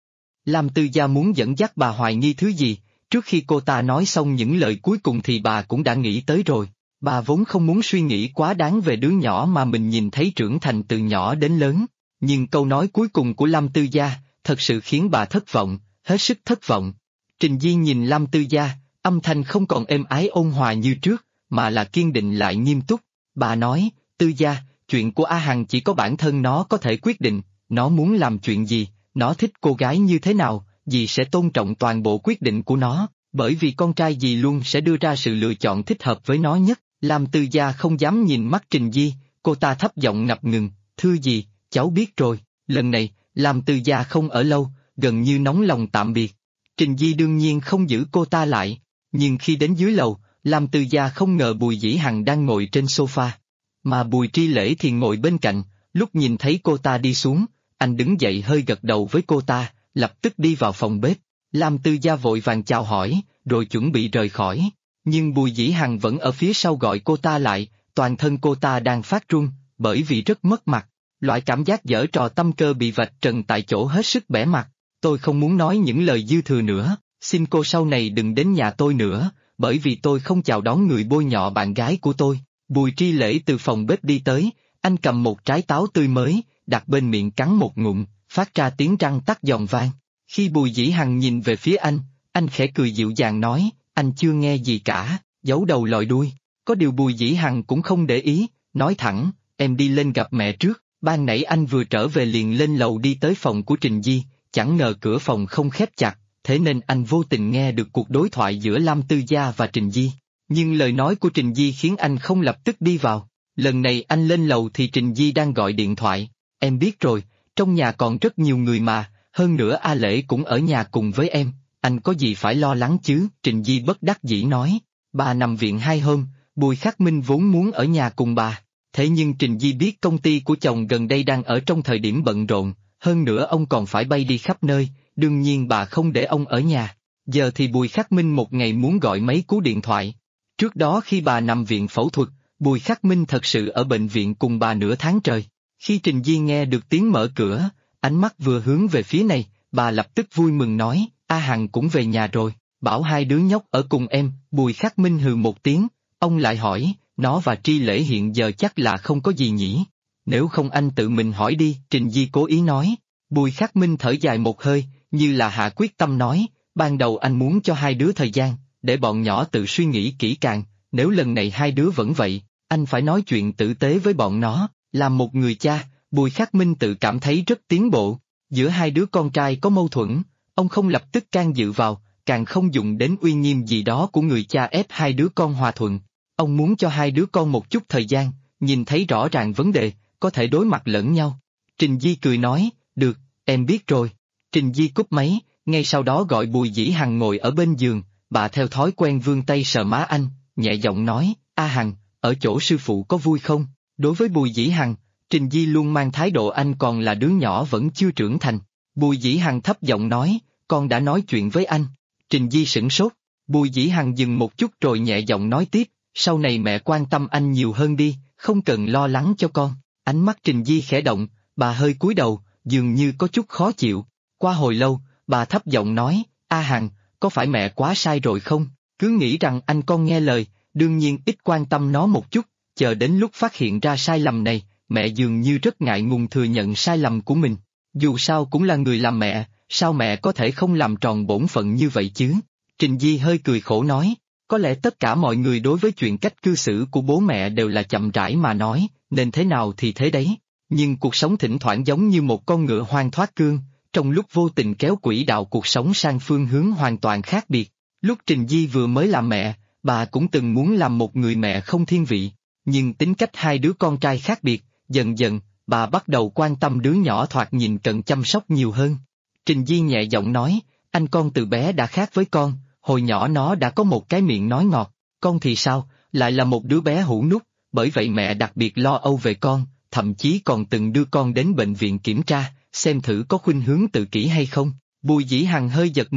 Speaker 2: Lam Tư Gia muốn dẫn dắt bà hoài nghi thứ gì, trước khi cô ta nói xong những lời cuối cùng thì bà cũng đã nghĩ tới rồi. Bà vốn không muốn suy nghĩ quá đáng về đứa nhỏ mà mình nhìn thấy trưởng thành từ nhỏ đến lớn. Nhưng câu nói cuối cùng của Lam Tư Gia, thật sự khiến bà thất vọng, hết sức thất vọng. Trình Di nhìn Lam Tư Gia, âm thanh không còn êm ái ôn hòa như trước, mà là kiên định lại nghiêm túc. Bà nói, Tư Gia, chuyện của A Hằng chỉ có bản thân nó có thể quyết định, nó muốn làm chuyện gì, nó thích cô gái như thế nào, dì sẽ tôn trọng toàn bộ quyết định của nó, bởi vì con trai dì luôn sẽ đưa ra sự lựa chọn thích hợp với nó nhất. Lam Tư Gia không dám nhìn mắt Trình Di, cô ta thấp giọng ngập ngừng, thưa dì, cháu biết rồi. Lần này, Lam Tư Gia không ở lâu, gần như nóng lòng tạm biệt. Trình Di đương nhiên không giữ cô ta lại, nhưng khi đến dưới lầu, Lam Tư Gia không ngờ Bùi Dĩ Hằng đang ngồi trên sofa, mà Bùi Tri Lễ thì ngồi bên cạnh. Lúc nhìn thấy cô ta đi xuống, anh đứng dậy hơi gật đầu với cô ta, lập tức đi vào phòng bếp. Lam Tư Gia vội vàng chào hỏi, rồi chuẩn bị rời khỏi. Nhưng Bùi Dĩ Hằng vẫn ở phía sau gọi cô ta lại, toàn thân cô ta đang phát run, bởi vì rất mất mặt. Loại cảm giác giở trò tâm cơ bị vạch trần tại chỗ hết sức bẽ mặt. Tôi không muốn nói những lời dư thừa nữa, xin cô sau này đừng đến nhà tôi nữa, bởi vì tôi không chào đón người bôi nhọ bạn gái của tôi. Bùi Tri Lễ từ phòng bếp đi tới, anh cầm một trái táo tươi mới, đặt bên miệng cắn một ngụm, phát ra tiếng răng tắc giòn vang. Khi Bùi Dĩ Hằng nhìn về phía anh khẽ cười dịu dàng nói, anh chưa nghe gì cả, giấu đầu lòi đuôi. Có điều Bùi Dĩ Hằng cũng không để ý, nói thẳng, em đi lên gặp mẹ trước. Ban nãy anh vừa trở về liền lên lầu đi tới phòng của Trình Di, chẳng ngờ cửa phòng không khép chặt, thế nên anh vô tình nghe được cuộc đối thoại giữa Lam Tư Gia và Trình Di. Nhưng lời nói của Trình Di khiến anh không lập tức đi vào. Lần này anh lên lầu thì Trình Di đang gọi điện thoại. Em biết rồi, trong nhà còn rất nhiều người mà, hơn nữa A Lễ cũng ở nhà cùng với em, anh có gì phải lo lắng chứ? Trình Di bất đắc dĩ nói. Bà nằm viện 2 hôm, Bùi Khắc Minh vốn muốn ở nhà cùng bà. Thế nhưng Trình Di biết công ty của chồng gần đây đang ở trong thời điểm bận rộn, hơn nữa ông còn phải bay đi khắp nơi, đương nhiên bà không để ông ở nhà. Giờ thì Bùi Khắc Minh một ngày muốn gọi mấy cú điện thoại. Trước đó khi bà nằm viện phẫu thuật, Bùi Khắc Minh thật sự ở bệnh viện cùng bà nửa tháng trời. Khi Trình Di nghe được tiếng mở cửa, ánh mắt vừa hướng về phía này, bà lập tức vui mừng nói, A Hằng cũng về nhà rồi, bảo 2 đứa nhóc ở cùng em. Bùi Khắc Minh hừ một tiếng, ông lại hỏi, nó và Tri Lễ hiện giờ chắc là không có gì nhỉ? Nếu không anh tự mình hỏi đi, Trình Di cố ý nói. Bùi Khắc Minh thở dài một hơi, như là hạ quyết tâm nói, ban đầu anh muốn cho 2 đứa thời gian, để bọn nhỏ tự suy nghĩ kỹ càng, nếu lần này 2 đứa vẫn vậy, anh phải nói chuyện tử tế với bọn nó. Làm một người cha, Bùi Khắc Minh tự cảm thấy rất tiến bộ. Giữa 2 đứa con trai có mâu thuẫn, ông không lập tức can dự vào, càng không dùng đến uy nghiêm gì đó của người cha ép 2 đứa con hòa thuận. Ông muốn cho 2 đứa con một chút thời gian, nhìn thấy rõ ràng vấn đề, có thể đối mặt lẫn nhau. Trình Di cười nói, được, em biết rồi. Trình Di cúp máy, ngay sau đó gọi Bùi Dĩ Hằng ngồi ở bên giường, bà theo thói quen vươn tay sờ má anh, nhẹ giọng nói, A Hằng, ở chỗ sư phụ có vui không? Đối với Bùi Dĩ Hằng, Trình Di luôn mang thái độ anh còn là đứa nhỏ vẫn chưa trưởng thành. Bùi Dĩ Hằng thấp giọng nói, con đã nói chuyện với anh. Trình Di sửng sốt, Bùi Dĩ Hằng dừng một chút rồi nhẹ giọng nói tiếp, sau này mẹ quan tâm anh nhiều hơn đi, không cần lo lắng cho con. Ánh mắt Trình Di khẽ động, bà hơi cúi đầu, dường như có chút khó chịu. Qua hồi lâu, bà thấp giọng nói, A Hằng, có phải mẹ quá sai rồi không? Cứ nghĩ rằng anh con nghe lời, đương nhiên ít quan tâm nó một chút, chờ đến lúc phát hiện ra sai lầm này, mẹ dường như rất ngại ngùng thừa nhận sai lầm của mình. Dù sao cũng là người làm mẹ, sao mẹ có thể không làm tròn bổn phận như vậy chứ? Trình Di hơi cười khổ nói, có lẽ tất cả mọi người đối với chuyện cách cư xử của bố mẹ đều là chậm rãi mà nói, nên thế nào thì thế đấy. Nhưng cuộc sống thỉnh thoảng giống như một con ngựa hoang thoát cương, trong lúc vô tình kéo quỹ đạo cuộc sống sang phương hướng hoàn toàn khác biệt. Lúc Trình Di vừa mới làm mẹ, bà cũng từng muốn làm một người mẹ không thiên vị, nhưng tính cách 2 đứa con trai khác biệt, dần dần, bà bắt đầu quan tâm đứa nhỏ thoạt nhìn cần chăm sóc nhiều hơn. Trình Di nhẹ giọng nói, anh con từ bé đã khác với con, hồi nhỏ nó đã có một cái miệng nói ngọt, con thì sao, lại là một đứa bé hũ nút, bởi vậy mẹ đặc biệt lo âu về con, thậm chí còn từng đưa con đến bệnh viện kiểm tra, xem thử có khuynh hướng tự kỷ hay không. Bùi Dĩ Hằng hơi giật mình,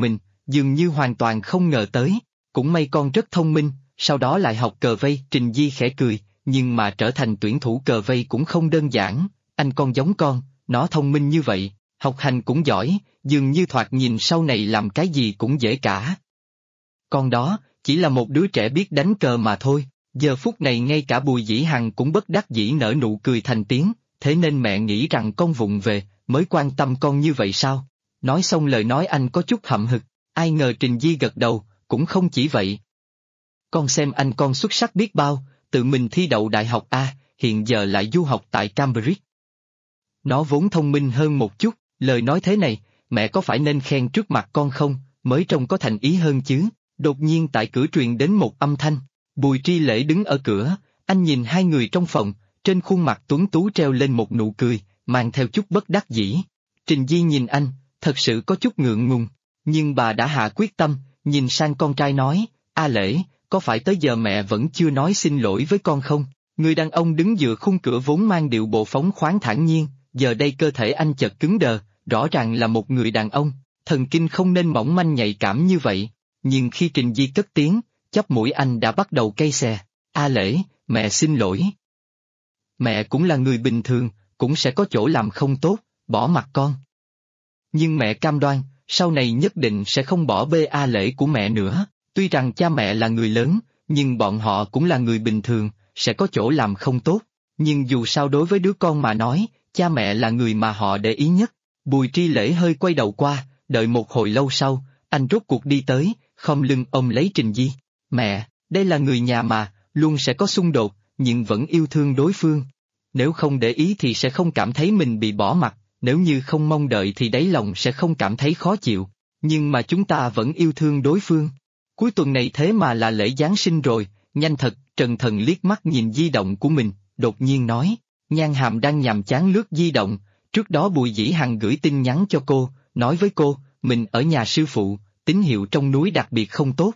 Speaker 2: dường như hoàn toàn không ngờ tới. Cũng may con rất thông minh, sau đó lại học cờ vây. Trình Di khẽ cười, nhưng mà trở thành tuyển thủ cờ vây cũng không đơn giản, anh con giống con, nó thông minh như vậy, học hành cũng giỏi, dường như thoạt nhìn sau này làm cái gì cũng dễ cả. Con đó, chỉ là một đứa trẻ biết đánh cờ mà thôi. Giờ phút này ngay cả Bùi Dĩ Hằng cũng bất đắc dĩ nở nụ cười thành tiếng, thế nên mẹ nghĩ rằng con vụng về, mới quan tâm con như vậy sao? Nói xong lời nói anh có chút hậm hực, ai ngờ Trình Di gật đầu, cũng không chỉ vậy. Con xem anh con xuất sắc biết bao, tự mình thi đậu đại học A, hiện giờ lại du học tại Cambridge. Nó vốn thông minh hơn một chút, lời nói thế này, mẹ có phải nên khen trước mặt con không, mới trông có thành ý hơn chứ? Đột nhiên tại cửa truyền đến một âm thanh. Bùi Tri Lễ đứng ở cửa, anh nhìn hai người trong phòng, trên khuôn mặt tuấn tú treo lên một nụ cười, mang theo chút bất đắc dĩ. Trình Di nhìn anh, thật sự có chút ngượng ngùng, nhưng bà đã hạ quyết tâm, nhìn sang con trai nói, A Lễ, có phải tới giờ mẹ vẫn chưa nói xin lỗi với con không? Người đàn ông đứng dựa khung cửa vốn mang điệu bộ phóng khoáng thản nhiên, giờ đây cơ thể anh chợt cứng đờ, rõ ràng là một người đàn ông, thần kinh không nên mỏng manh nhạy cảm như vậy. Nhưng khi Trình Di cất tiếng, chóp mũi anh đã bắt đầu cay xè. A Lễ, mẹ xin lỗi. Mẹ cũng là người bình thường, cũng sẽ có chỗ làm không tốt, bỏ mặc con. Nhưng mẹ cam đoan, sau này nhất định sẽ không bỏ bê A Lễ của mẹ nữa. Tuy rằng cha mẹ là người lớn, nhưng bọn họ cũng là người bình thường, sẽ có chỗ làm không tốt. Nhưng dù sao đối với đứa con mà nói, cha mẹ là người mà họ để ý nhất. Bùi Tri Lễ hơi quay đầu qua, đợi một hồi lâu sau, anh rốt cuộc đi tới, khom lưng ôm lấy Trình Di. Mẹ, đây là người nhà mà, luôn sẽ có xung đột, nhưng vẫn yêu thương đối phương. Nếu không để ý thì sẽ không cảm thấy mình bị bỏ mặc, nếu như không mong đợi thì đáy lòng sẽ không cảm thấy khó chịu. Nhưng mà chúng ta vẫn yêu thương đối phương. Cuối tuần này thế mà là lễ Giáng sinh rồi, nhanh thật. Trần Thần liếc mắt nhìn di động của mình, đột nhiên nói. Nhan Hàm đang nhàm chán lướt di động, trước đó Bùi Dĩ Hằng gửi tin nhắn cho cô, nói với cô, mình ở nhà sư phụ, tín hiệu trong núi đặc biệt không tốt.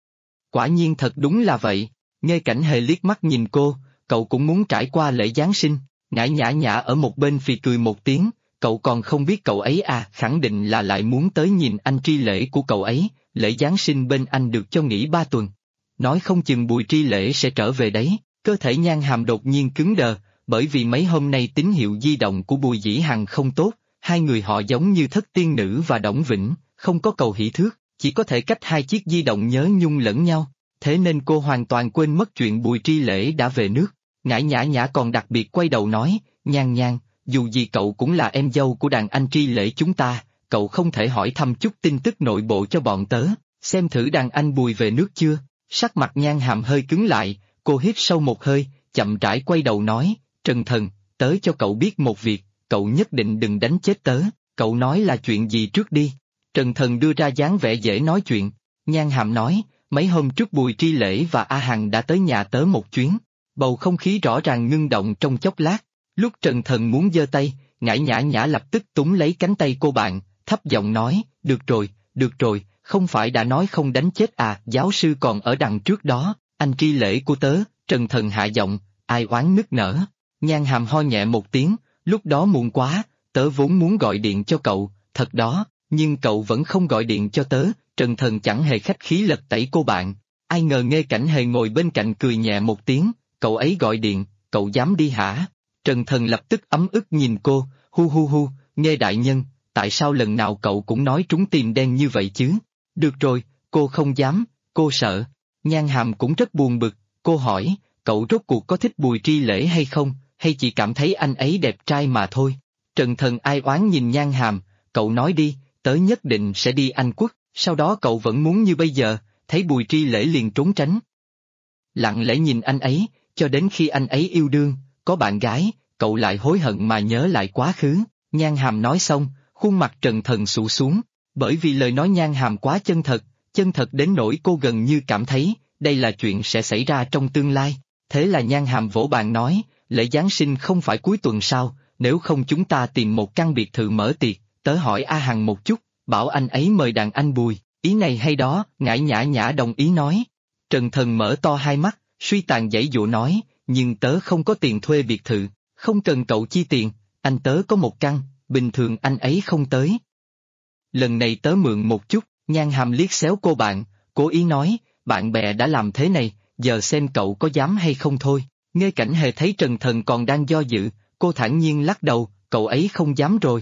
Speaker 2: Quả nhiên thật đúng là vậy. Nghe Cảnh Hề liếc mắt nhìn cô, cậu cũng muốn trải qua lễ Giáng sinh, ngải nhã nhã ở một bên phì cười một tiếng, cậu còn không biết cậu ấy à, khẳng định là lại muốn tới nhìn anh Tri Lễ của cậu ấy, lễ Giáng sinh bên anh được cho nghỉ 3 tuần. Nói không chừng Bùi Tri Lễ sẽ trở về đấy, cơ thể Nhan Hàm đột nhiên cứng đờ, bởi vì mấy hôm nay tín hiệu di động của Bùi Dĩ Hằng không tốt, hai người họ giống như Thất Tiên Nữ và Đổng Vĩnh, không có cầu hỷ thước, chỉ có thể cách hai chiếc di động nhớ nhung lẫn nhau, thế nên cô hoàn toàn quên mất chuyện Bùi Tri Lễ đã về nước. Ngải nhã nhã còn đặc biệt quay đầu nói, Nhan Nhan, dù gì cậu cũng là em dâu của đàn anh Tri Lễ chúng ta, cậu không thể hỏi thăm chút tin tức nội bộ cho bọn tớ, xem thử đàn anh Bùi về nước chưa? Sắc mặt Nhan Hàm hơi cứng lại, cô hít sâu một hơi, chậm rãi quay đầu nói, Trần Thần, tớ cho cậu biết một việc, cậu nhất định đừng đánh chết tớ, cậu nói là chuyện gì trước đi. Trần Thần đưa ra dáng vẻ dễ nói chuyện, Nhan Hàm nói, mấy hôm trước Bùi Tri Lễ và A Hằng đã tới nhà tớ một chuyến, bầu không khí rõ ràng ngưng động trong chốc lát, lúc Trần Thần muốn giơ tay, Ngải nhã nhã lập tức túm lấy cánh tay cô bạn, thấp giọng nói, được rồi, không phải đã nói không đánh chết à, giáo sư còn ở đằng trước đó, anh Tri Lễ của tớ. Trần Thần hạ giọng, ai oán nức nở. Nhan Hàm ho nhẹ một tiếng, lúc đó muộn quá, tớ vốn muốn gọi điện cho cậu, thật đó, nhưng cậu vẫn không gọi điện cho tớ. Trần Thần chẳng hề khách khí lật tẩy cô bạn, ai ngờ Nghe Cảnh Hề ngồi bên cạnh cười nhẹ một tiếng, cậu ấy gọi điện, cậu dám đi hả? Trần Thần lập tức ấm ức nhìn cô, hu, Nghe đại nhân, tại sao lần nào cậu cũng nói trúng tim đen như vậy chứ? Được rồi, cô không dám, cô sợ. Nhan Hàm cũng rất buồn bực, cô hỏi, cậu rốt cuộc có thích Bùi Tri Lễ hay không, hay chỉ cảm thấy anh ấy đẹp trai mà thôi? Trần Thần ai oán nhìn Nhan Hàm, cậu nói đi, tớ nhất định sẽ đi Anh Quốc, sau đó cậu vẫn muốn như bây giờ, thấy Bùi Tri Lễ liền trốn tránh. Lặng lẽ nhìn anh ấy, cho đến khi anh ấy yêu đương, có bạn gái, cậu lại hối hận mà nhớ lại quá khứ. Nhan Hàm nói xong, khuôn mặt Trần Thần sụ xuống, bởi vì lời nói Nhan Hàm quá chân thật đến nỗi cô gần như cảm thấy, đây là chuyện sẽ xảy ra trong tương lai. Thế là Nhan Hàm vỗ bàn nói, lễ Giáng sinh không phải cuối tuần sao, nếu không chúng ta tìm một căn biệt thự mở tiệc, tớ hỏi A Hằng một chút, bảo anh ấy mời đàn anh Bùi, ý này hay đó, Ngải nhã nhã đồng ý nói. Trần Thần mở to hai mắt, suy tàn giãy giụa nói, nhưng tớ không có tiền thuê biệt thự, không cần cậu chi tiền, anh tớ có một căn, bình thường anh ấy không tới. Lần này tớ mượn một chút, Nhan Hàm liếc xéo cô bạn, cố ý nói, bạn bè đã làm thế này, giờ xem cậu có dám hay không thôi. Nghê Cảnh Hề thấy Trần Thần còn đang do dự, cô thản nhiên lắc đầu, cậu ấy không dám rồi.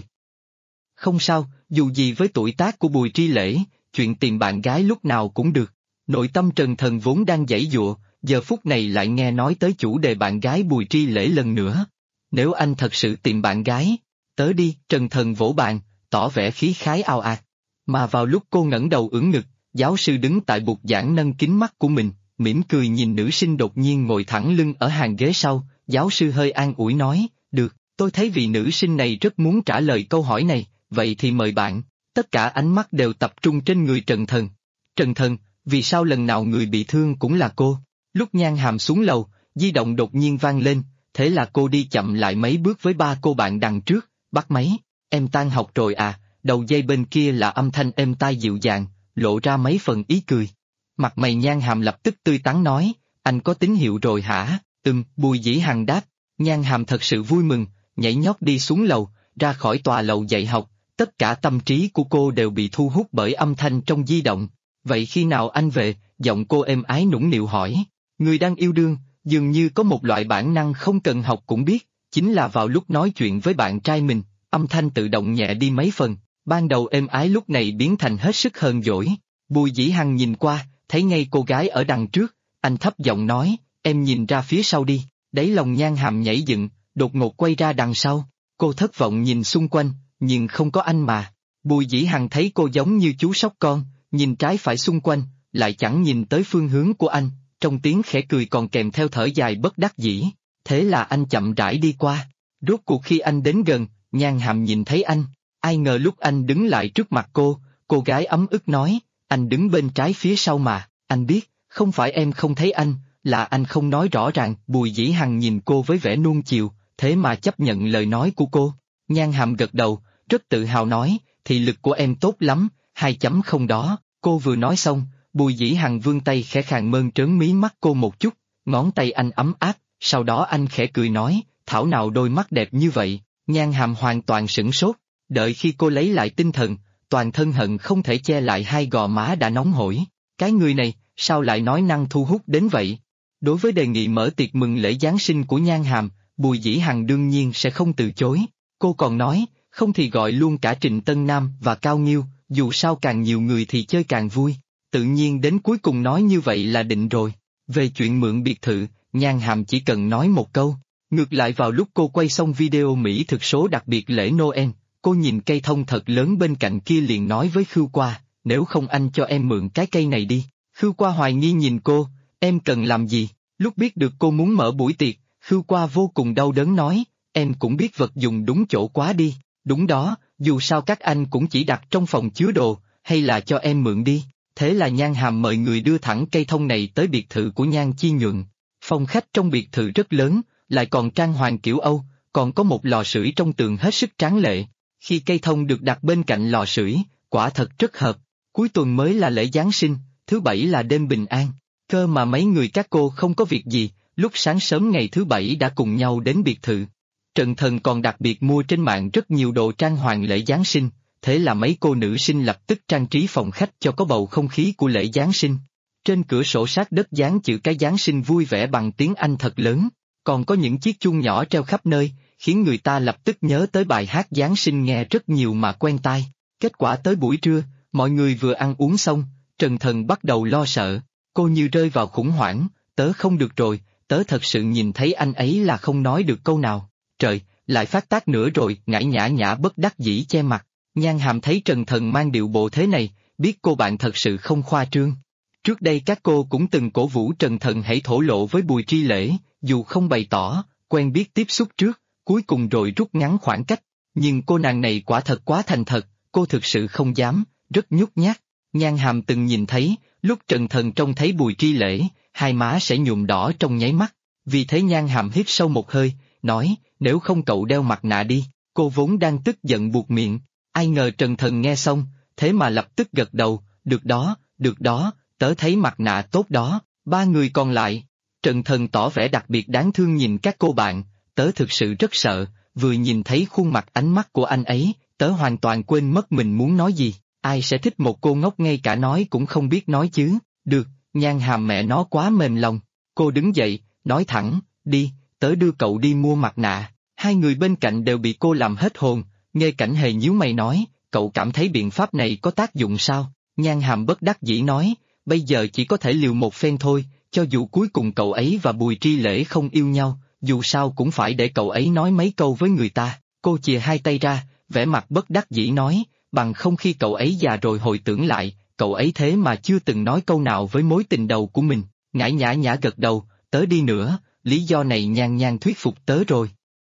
Speaker 2: Không sao, dù gì với tuổi tác của Bùi Tri Lễ, chuyện tìm bạn gái lúc nào cũng được. Nội tâm Trần Thần vốn đang giãy giụa, giờ phút này lại nghe nói tới chủ đề bạn gái Bùi Tri Lễ lần nữa. Nếu anh thật sự tìm bạn gái, tới đi, Trần Thần vỗ bàn, tỏ vẻ khí khái ao ạt. Mà vào lúc cô ngẩng đầu ưỡn ngực, giáo sư đứng tại bục giảng nâng kính mắt của mình, mỉm cười nhìn nữ sinh đột nhiên ngồi thẳng lưng ở hàng ghế sau, giáo sư hơi an ủi nói, được, tôi thấy vị nữ sinh này rất muốn trả lời câu hỏi này, vậy thì mời bạn. Tất cả ánh mắt đều tập trung trên người Trần Thần. Trần Thần, vì sao lần nào người bị thương cũng là cô? Lúc Nhan Hàm xuống lầu, di động đột nhiên vang lên, thế là cô đi chậm lại mấy bước với ba cô bạn đằng trước, bắt máy, em tan học rồi à, đầu dây bên kia là âm thanh êm tai dịu dàng, lộ ra mấy phần ý cười. Mặt mày Nhan Hàm lập tức tươi tắn nói, anh có tín hiệu rồi hả? Bùi Dĩ Hằng đáp. Nhan Hàm thật sự vui mừng, nhảy nhót đi xuống lầu, ra khỏi tòa lầu dạy học, tất cả tâm trí của cô đều bị thu hút bởi âm thanh trong di động. Vậy khi nào anh về? Giọng cô êm ái nũng nịu hỏi. Người đang yêu đương, dường như có một loại bản năng không cần học cũng biết, chính là vào lúc nói chuyện với bạn trai mình, âm thanh tự động nhẹ đi mấy phần, ban đầu êm ái lúc này biến thành hết sức hờn dỗi. Bùi Dĩ Hằng nhìn qua, thấy ngay cô gái ở đằng trước, anh thấp giọng nói, em nhìn ra phía sau đi, đáy lòng Nhan Hàm nhảy dựng, đột ngột quay ra đằng sau, cô thất vọng nhìn xung quanh, nhưng không có anh mà. Bùi Dĩ Hằng thấy cô giống như chú sóc con, nhìn trái phải xung quanh, lại chẳng nhìn tới phương hướng của anh, trong tiếng khẽ cười còn kèm theo thở dài bất đắc dĩ, thế là anh chậm rãi đi qua. Rốt cuộc khi anh đến gần, Nhan Hàm nhìn thấy anh, ai ngờ lúc anh đứng lại trước mặt cô gái ấm ức nói, anh đứng bên trái phía sau mà, anh biết, không phải em không thấy anh, là anh không nói rõ ràng. Bùi Dĩ Hằng nhìn cô với vẻ nuông chiều, thế mà chấp nhận lời nói của cô. Nhan Hàm gật đầu, rất tự hào nói, thị lực của em tốt lắm, 2.0 đó. Cô vừa nói xong, Bùi Dĩ Hằng vươn tay khẽ khàng mơn trớn mí mắt cô một chút, ngón tay anh ấm áp, sau đó anh khẽ cười nói, thảo nào đôi mắt đẹp như vậy. Nhan Hàm hoàn toàn sửng sốt, đợi khi cô lấy lại tinh thần, toàn thân hận không thể che lại hai gò má đã nóng hổi. Cái người này, sao lại nói năng thu hút đến vậy? Đối với đề nghị mở tiệc mừng lễ Giáng sinh của Nhan Hàm, Bùi Dĩ Hằng đương nhiên sẽ không từ chối. Cô còn nói, không thì gọi luôn cả Trịnh Tân Nam và Cao Nghiêu, dù sao càng nhiều người thì chơi càng vui. Tự nhiên đến cuối cùng nói như vậy là định rồi. Về chuyện mượn biệt thự, Nhan Hàm chỉ cần nói một câu. Ngược lại vào lúc cô quay xong video Mỹ thực số đặc biệt lễ Noel, cô nhìn cây thông thật lớn bên cạnh kia liền nói với Khưu Qua, nếu không anh cho em mượn cái cây này đi. Khưu Qua hoài nghi nhìn cô, em cần làm gì? Lúc biết được cô muốn mở buổi tiệc, Khưu Qua vô cùng đau đớn nói, em cũng biết vật dùng đúng chỗ quá đi. Đúng đó, dù sao các anh cũng chỉ đặt trong phòng chứa đồ, hay là cho em mượn đi. Thế là Nhan Hàm mời người đưa thẳng cây thông này tới biệt thự của Nhan Chi Nhuận. Phòng khách trong biệt thự rất lớn, lại còn trang hoàng kiểu Âu, còn có một lò sưởi trong tường hết sức tráng lệ. Khi cây thông được đặt bên cạnh lò sưởi, quả thật rất hợp. Cuối tuần mới là lễ Giáng sinh, thứ Bảy là đêm bình an. Cơ mà mấy người các cô không có việc gì, lúc sáng sớm ngày thứ Bảy đã cùng nhau đến biệt thự. Trần Thần còn đặc biệt mua trên mạng rất nhiều đồ trang hoàng lễ Giáng sinh, thế là mấy cô nữ sinh lập tức trang trí phòng khách cho có bầu không khí của lễ Giáng sinh. Trên cửa sổ sát đất dán chữ cái Giáng sinh vui vẻ bằng tiếng Anh thật lớn, còn có những chiếc chuông nhỏ treo khắp nơi, khiến người ta lập tức nhớ tới bài hát Giáng sinh nghe rất nhiều mà quen tai. Kết quả tới buổi trưa, mọi người vừa ăn uống xong, Trần Thần bắt đầu lo sợ, cô như rơi vào khủng hoảng, tớ không được rồi, tớ thật sự nhìn thấy anh ấy là không nói được câu nào. Trời, lại phát tác nữa rồi, ngải nhã nhã bất đắc dĩ che mặt. Nhan Hàm thấy Trần Thần mang điệu bộ thế này, biết cô bạn thật sự không khoa trương. Trước đây các cô cũng từng cổ vũ Trần Thần hãy thổ lộ với Bùi Tri Lễ, dù không bày tỏ, quen biết tiếp xúc trước, cuối cùng rồi rút ngắn khoảng cách. Nhưng cô nàng này quả thật quá thành thật, cô thực sự không dám, rất nhút nhát. Nhan Hàm từng nhìn thấy, lúc Trần Thần trông thấy Bùi Tri Lễ, hai má sẽ nhuộm đỏ trong nháy mắt. Vì thế Nhan Hàm hít sâu một hơi, nói, nếu không cậu đeo mặt nạ đi. Cô vốn đang tức giận buột miệng, ai ngờ Trần Thần nghe xong, thế mà lập tức gật đầu, được đó, tớ thấy mặt nạ tốt đó. Ba người còn lại, Trần Thần tỏ vẻ đặc biệt đáng thương nhìn các cô bạn, tớ thực sự rất sợ, vừa nhìn thấy khuôn mặt ánh mắt của anh ấy, tớ hoàn toàn quên mất mình muốn nói gì. Ai sẽ thích một cô ngốc ngay cả nói cũng không biết nói chứ, được, Nhan Hàm mẹ nó quá mềm lòng. Cô đứng dậy, nói thẳng, đi, tớ đưa cậu đi mua mặt nạ. Hai người bên cạnh đều bị cô làm hết hồn, Nghê Cảnh Hề nhíu mày nói, cậu cảm thấy biện pháp này có tác dụng sao? Nhan Hàm bất đắc dĩ nói, bây giờ chỉ có thể liều một phen thôi, cho dù cuối cùng cậu ấy và Bùi Tri Lễ không yêu nhau, dù sao cũng phải để cậu ấy nói mấy câu với người ta. Cô chìa hai tay ra, vẻ mặt bất đắc dĩ nói, bằng không khi cậu ấy già rồi hồi tưởng lại, cậu ấy thế mà chưa từng nói câu nào với mối tình đầu của mình. Ngải nhã nhã gật đầu, tớ đi nữa, lý do này Nhan Nhan thuyết phục tớ rồi.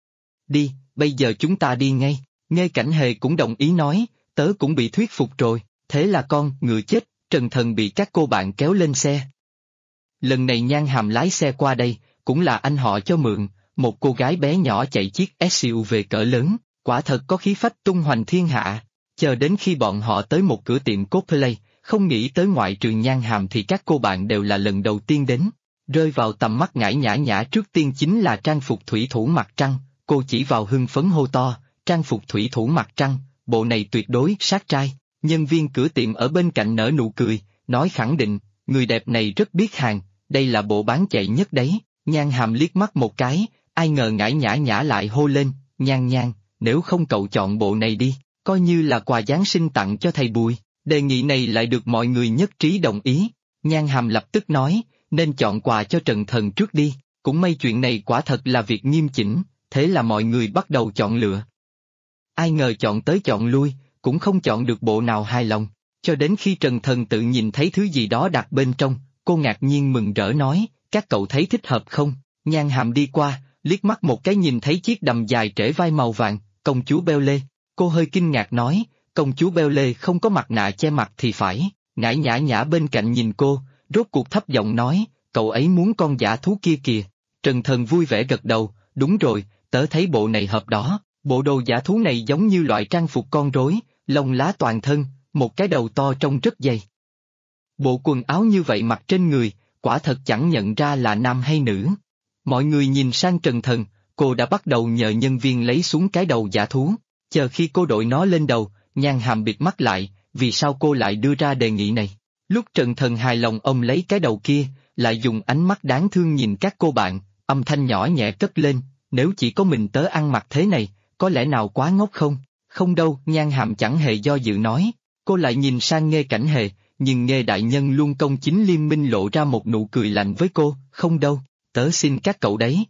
Speaker 2: Đi, bây giờ chúng ta đi ngay. Nghê Cảnh Hề cũng đồng ý nói, tớ cũng bị thuyết phục rồi, thế là con ngựa chết, Trần Thần bị các cô bạn kéo lên xe. Lần này Nhan Hàm lái xe qua đây, cũng là anh họ cho mượn, một cô gái bé nhỏ chạy chiếc SUV cỡ lớn, quả thật có khí phách tung hoành thiên hạ. Chờ đến khi bọn họ tới một cửa tiệm cosplay, không nghĩ tới ngoại trừ Nhan Hàm thì các cô bạn đều là lần đầu tiên đến. Rơi vào tầm mắt Ngải nhã nhã trước tiên chính là trang phục thủy thủ mặt trăng, cô chỉ vào hưng phấn hô to, trang phục thủy thủ mặt trăng, bộ này tuyệt đối sát trai. Nhân viên cửa tiệm ở bên cạnh nở nụ cười, nói khẳng định, người đẹp này rất biết hàng, đây là bộ bán chạy nhất đấy. Nhan Hàm liếc mắt một cái, ai ngờ Ngải nhã nhã lại hô lên, Nhan Nhan, nếu không cậu chọn bộ này đi, coi như là quà Giáng sinh tặng cho thầy Bùi. Đề nghị này lại được mọi người nhất trí đồng ý. Nhan Hàm lập tức nói, nên chọn quà cho Trần Thần trước đi, cũng may chuyện này quả thật là việc nghiêm chỉnh, thế là mọi người bắt đầu chọn lựa. Ai ngờ chọn tới chọn lui, cũng không chọn được bộ nào hài lòng, cho đến khi Trần Thần tự nhìn thấy thứ gì đó đặt bên trong, cô ngạc nhiên mừng rỡ nói, các cậu thấy thích hợp không? Nhan Hàm đi qua, liếc mắt một cái nhìn thấy chiếc đầm dài trễ vai màu vàng, công chúa Beo Lê, cô hơi kinh ngạc nói, công chúa Beo Lê không có mặt nạ che mặt thì phải. Ngải nhã nhã bên cạnh nhìn cô, rốt cuộc thấp giọng nói, cậu ấy muốn con dã thú kia kìa. Trần Thần vui vẻ gật đầu, đúng rồi, tớ thấy bộ này hợp đó, bộ đồ dã thú này giống như loại trang phục con rối, lông lá toàn thân, một cái đầu to trông rất dày. Bộ quần áo như vậy mặc trên người, quả thật chẳng nhận ra là nam hay nữ. Mọi người nhìn sang Trần Thần, cô đã bắt đầu nhờ nhân viên lấy xuống cái đầu dã thú, chờ khi cô đội nó lên đầu, Nhan Hàm bịt mắt lại, vì sao cô lại đưa ra đề nghị này? Lúc Trần Thần hài lòng ôm lấy cái đầu kia, lại dùng ánh mắt đáng thương nhìn các cô bạn, âm thanh nhỏ nhẹ cất lên, nếu chỉ có mình tớ ăn mặc thế này, có lẽ nào quá ngốc không? Không đâu, Nhan Hàm chẳng hề do dự nói, cô lại nhìn sang Nghê Cảnh Hề, nhưng Nghê đại nhân luôn công chính liên minh lộ ra một nụ cười lạnh với cô, không đâu, tớ xin các cậu đấy.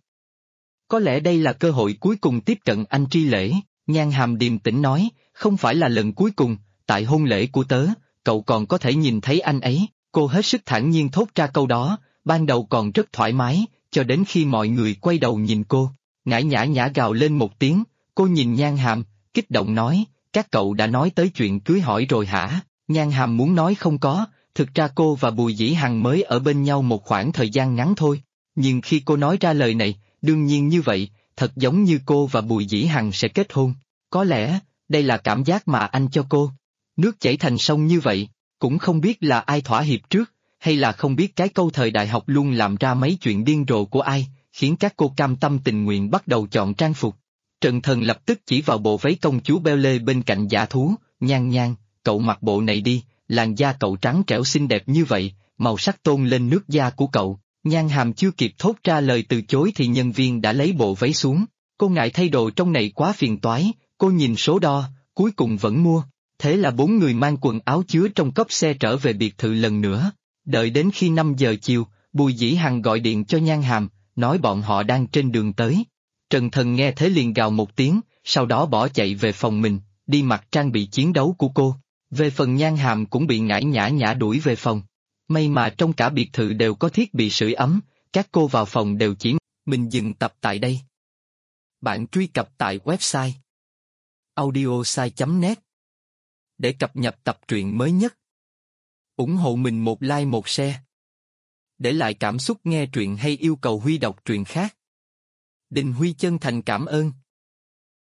Speaker 2: Có lẽ đây là cơ hội cuối cùng tiếp cận anh Tri Lễ, Nhan Hàm điềm tĩnh nói, không phải là lần cuối cùng, tại hôn lễ của tớ, cậu còn có thể nhìn thấy anh ấy. Cô hết sức thản nhiên thốt ra câu đó, ban đầu còn rất thoải mái, cho đến khi mọi người quay đầu nhìn cô. Ngải nhã nhã gào lên một tiếng, cô nhìn Nhan Hàm, kích động nói, các cậu đã nói tới chuyện cưới hỏi rồi hả? Nhan Hàm muốn nói không có, thực ra cô và Bùi Dĩ Hằng mới ở bên nhau một khoảng thời gian ngắn thôi. Nhưng khi cô nói ra lời này, đương nhiên như vậy, thật giống như cô và Bùi Dĩ Hằng sẽ kết hôn. Có lẽ, đây là cảm giác mà anh cho cô. Nước chảy thành sông như vậy, cũng không biết là ai thỏa hiệp trước, hay là không biết cái câu thời đại học luôn làm ra mấy chuyện điên rồ của ai, khiến các cô cam tâm tình nguyện bắt đầu chọn trang phục. Trần Thần lập tức chỉ vào bộ váy công chúa Beo Lê bên cạnh dã thú, Nhan Nhan, cậu mặc bộ này đi, làn da cậu trắng trẻo xinh đẹp như vậy, màu sắc tôn lên nước da của cậu. Nhan Hàm chưa kịp thốt ra lời từ chối thì nhân viên đã lấy bộ váy xuống, cô ngại thay đồ trong này quá phiền toái, cô nhìn số đo, cuối cùng vẫn mua. Thế là 4 người mang quần áo chứa trong cốp xe trở về biệt thự lần nữa. Đợi đến khi 5 giờ chiều, Bùi Dĩ Hằng gọi điện cho Nhan Hàm, nói bọn họ đang trên đường tới. Trần Thần nghe thế liền gào một tiếng, sau đó bỏ chạy về phòng mình, đi mặc trang bị chiến đấu của cô. Về phần Nhan Hàm cũng bị Ngải nhã nhã đuổi về phòng. May mà trong cả biệt thự đều có thiết bị sưởi ấm, các cô vào phòng đều chỉ mình. Dừng tập tại đây. Bạn truy cập tại website audiosai.net để cập nhật tập truyện mới nhất. Ủng hộ mình một like một share. Để lại cảm xúc nghe truyện hay yêu cầu Huy đọc truyện khác. Đình Huy chân thành cảm ơn.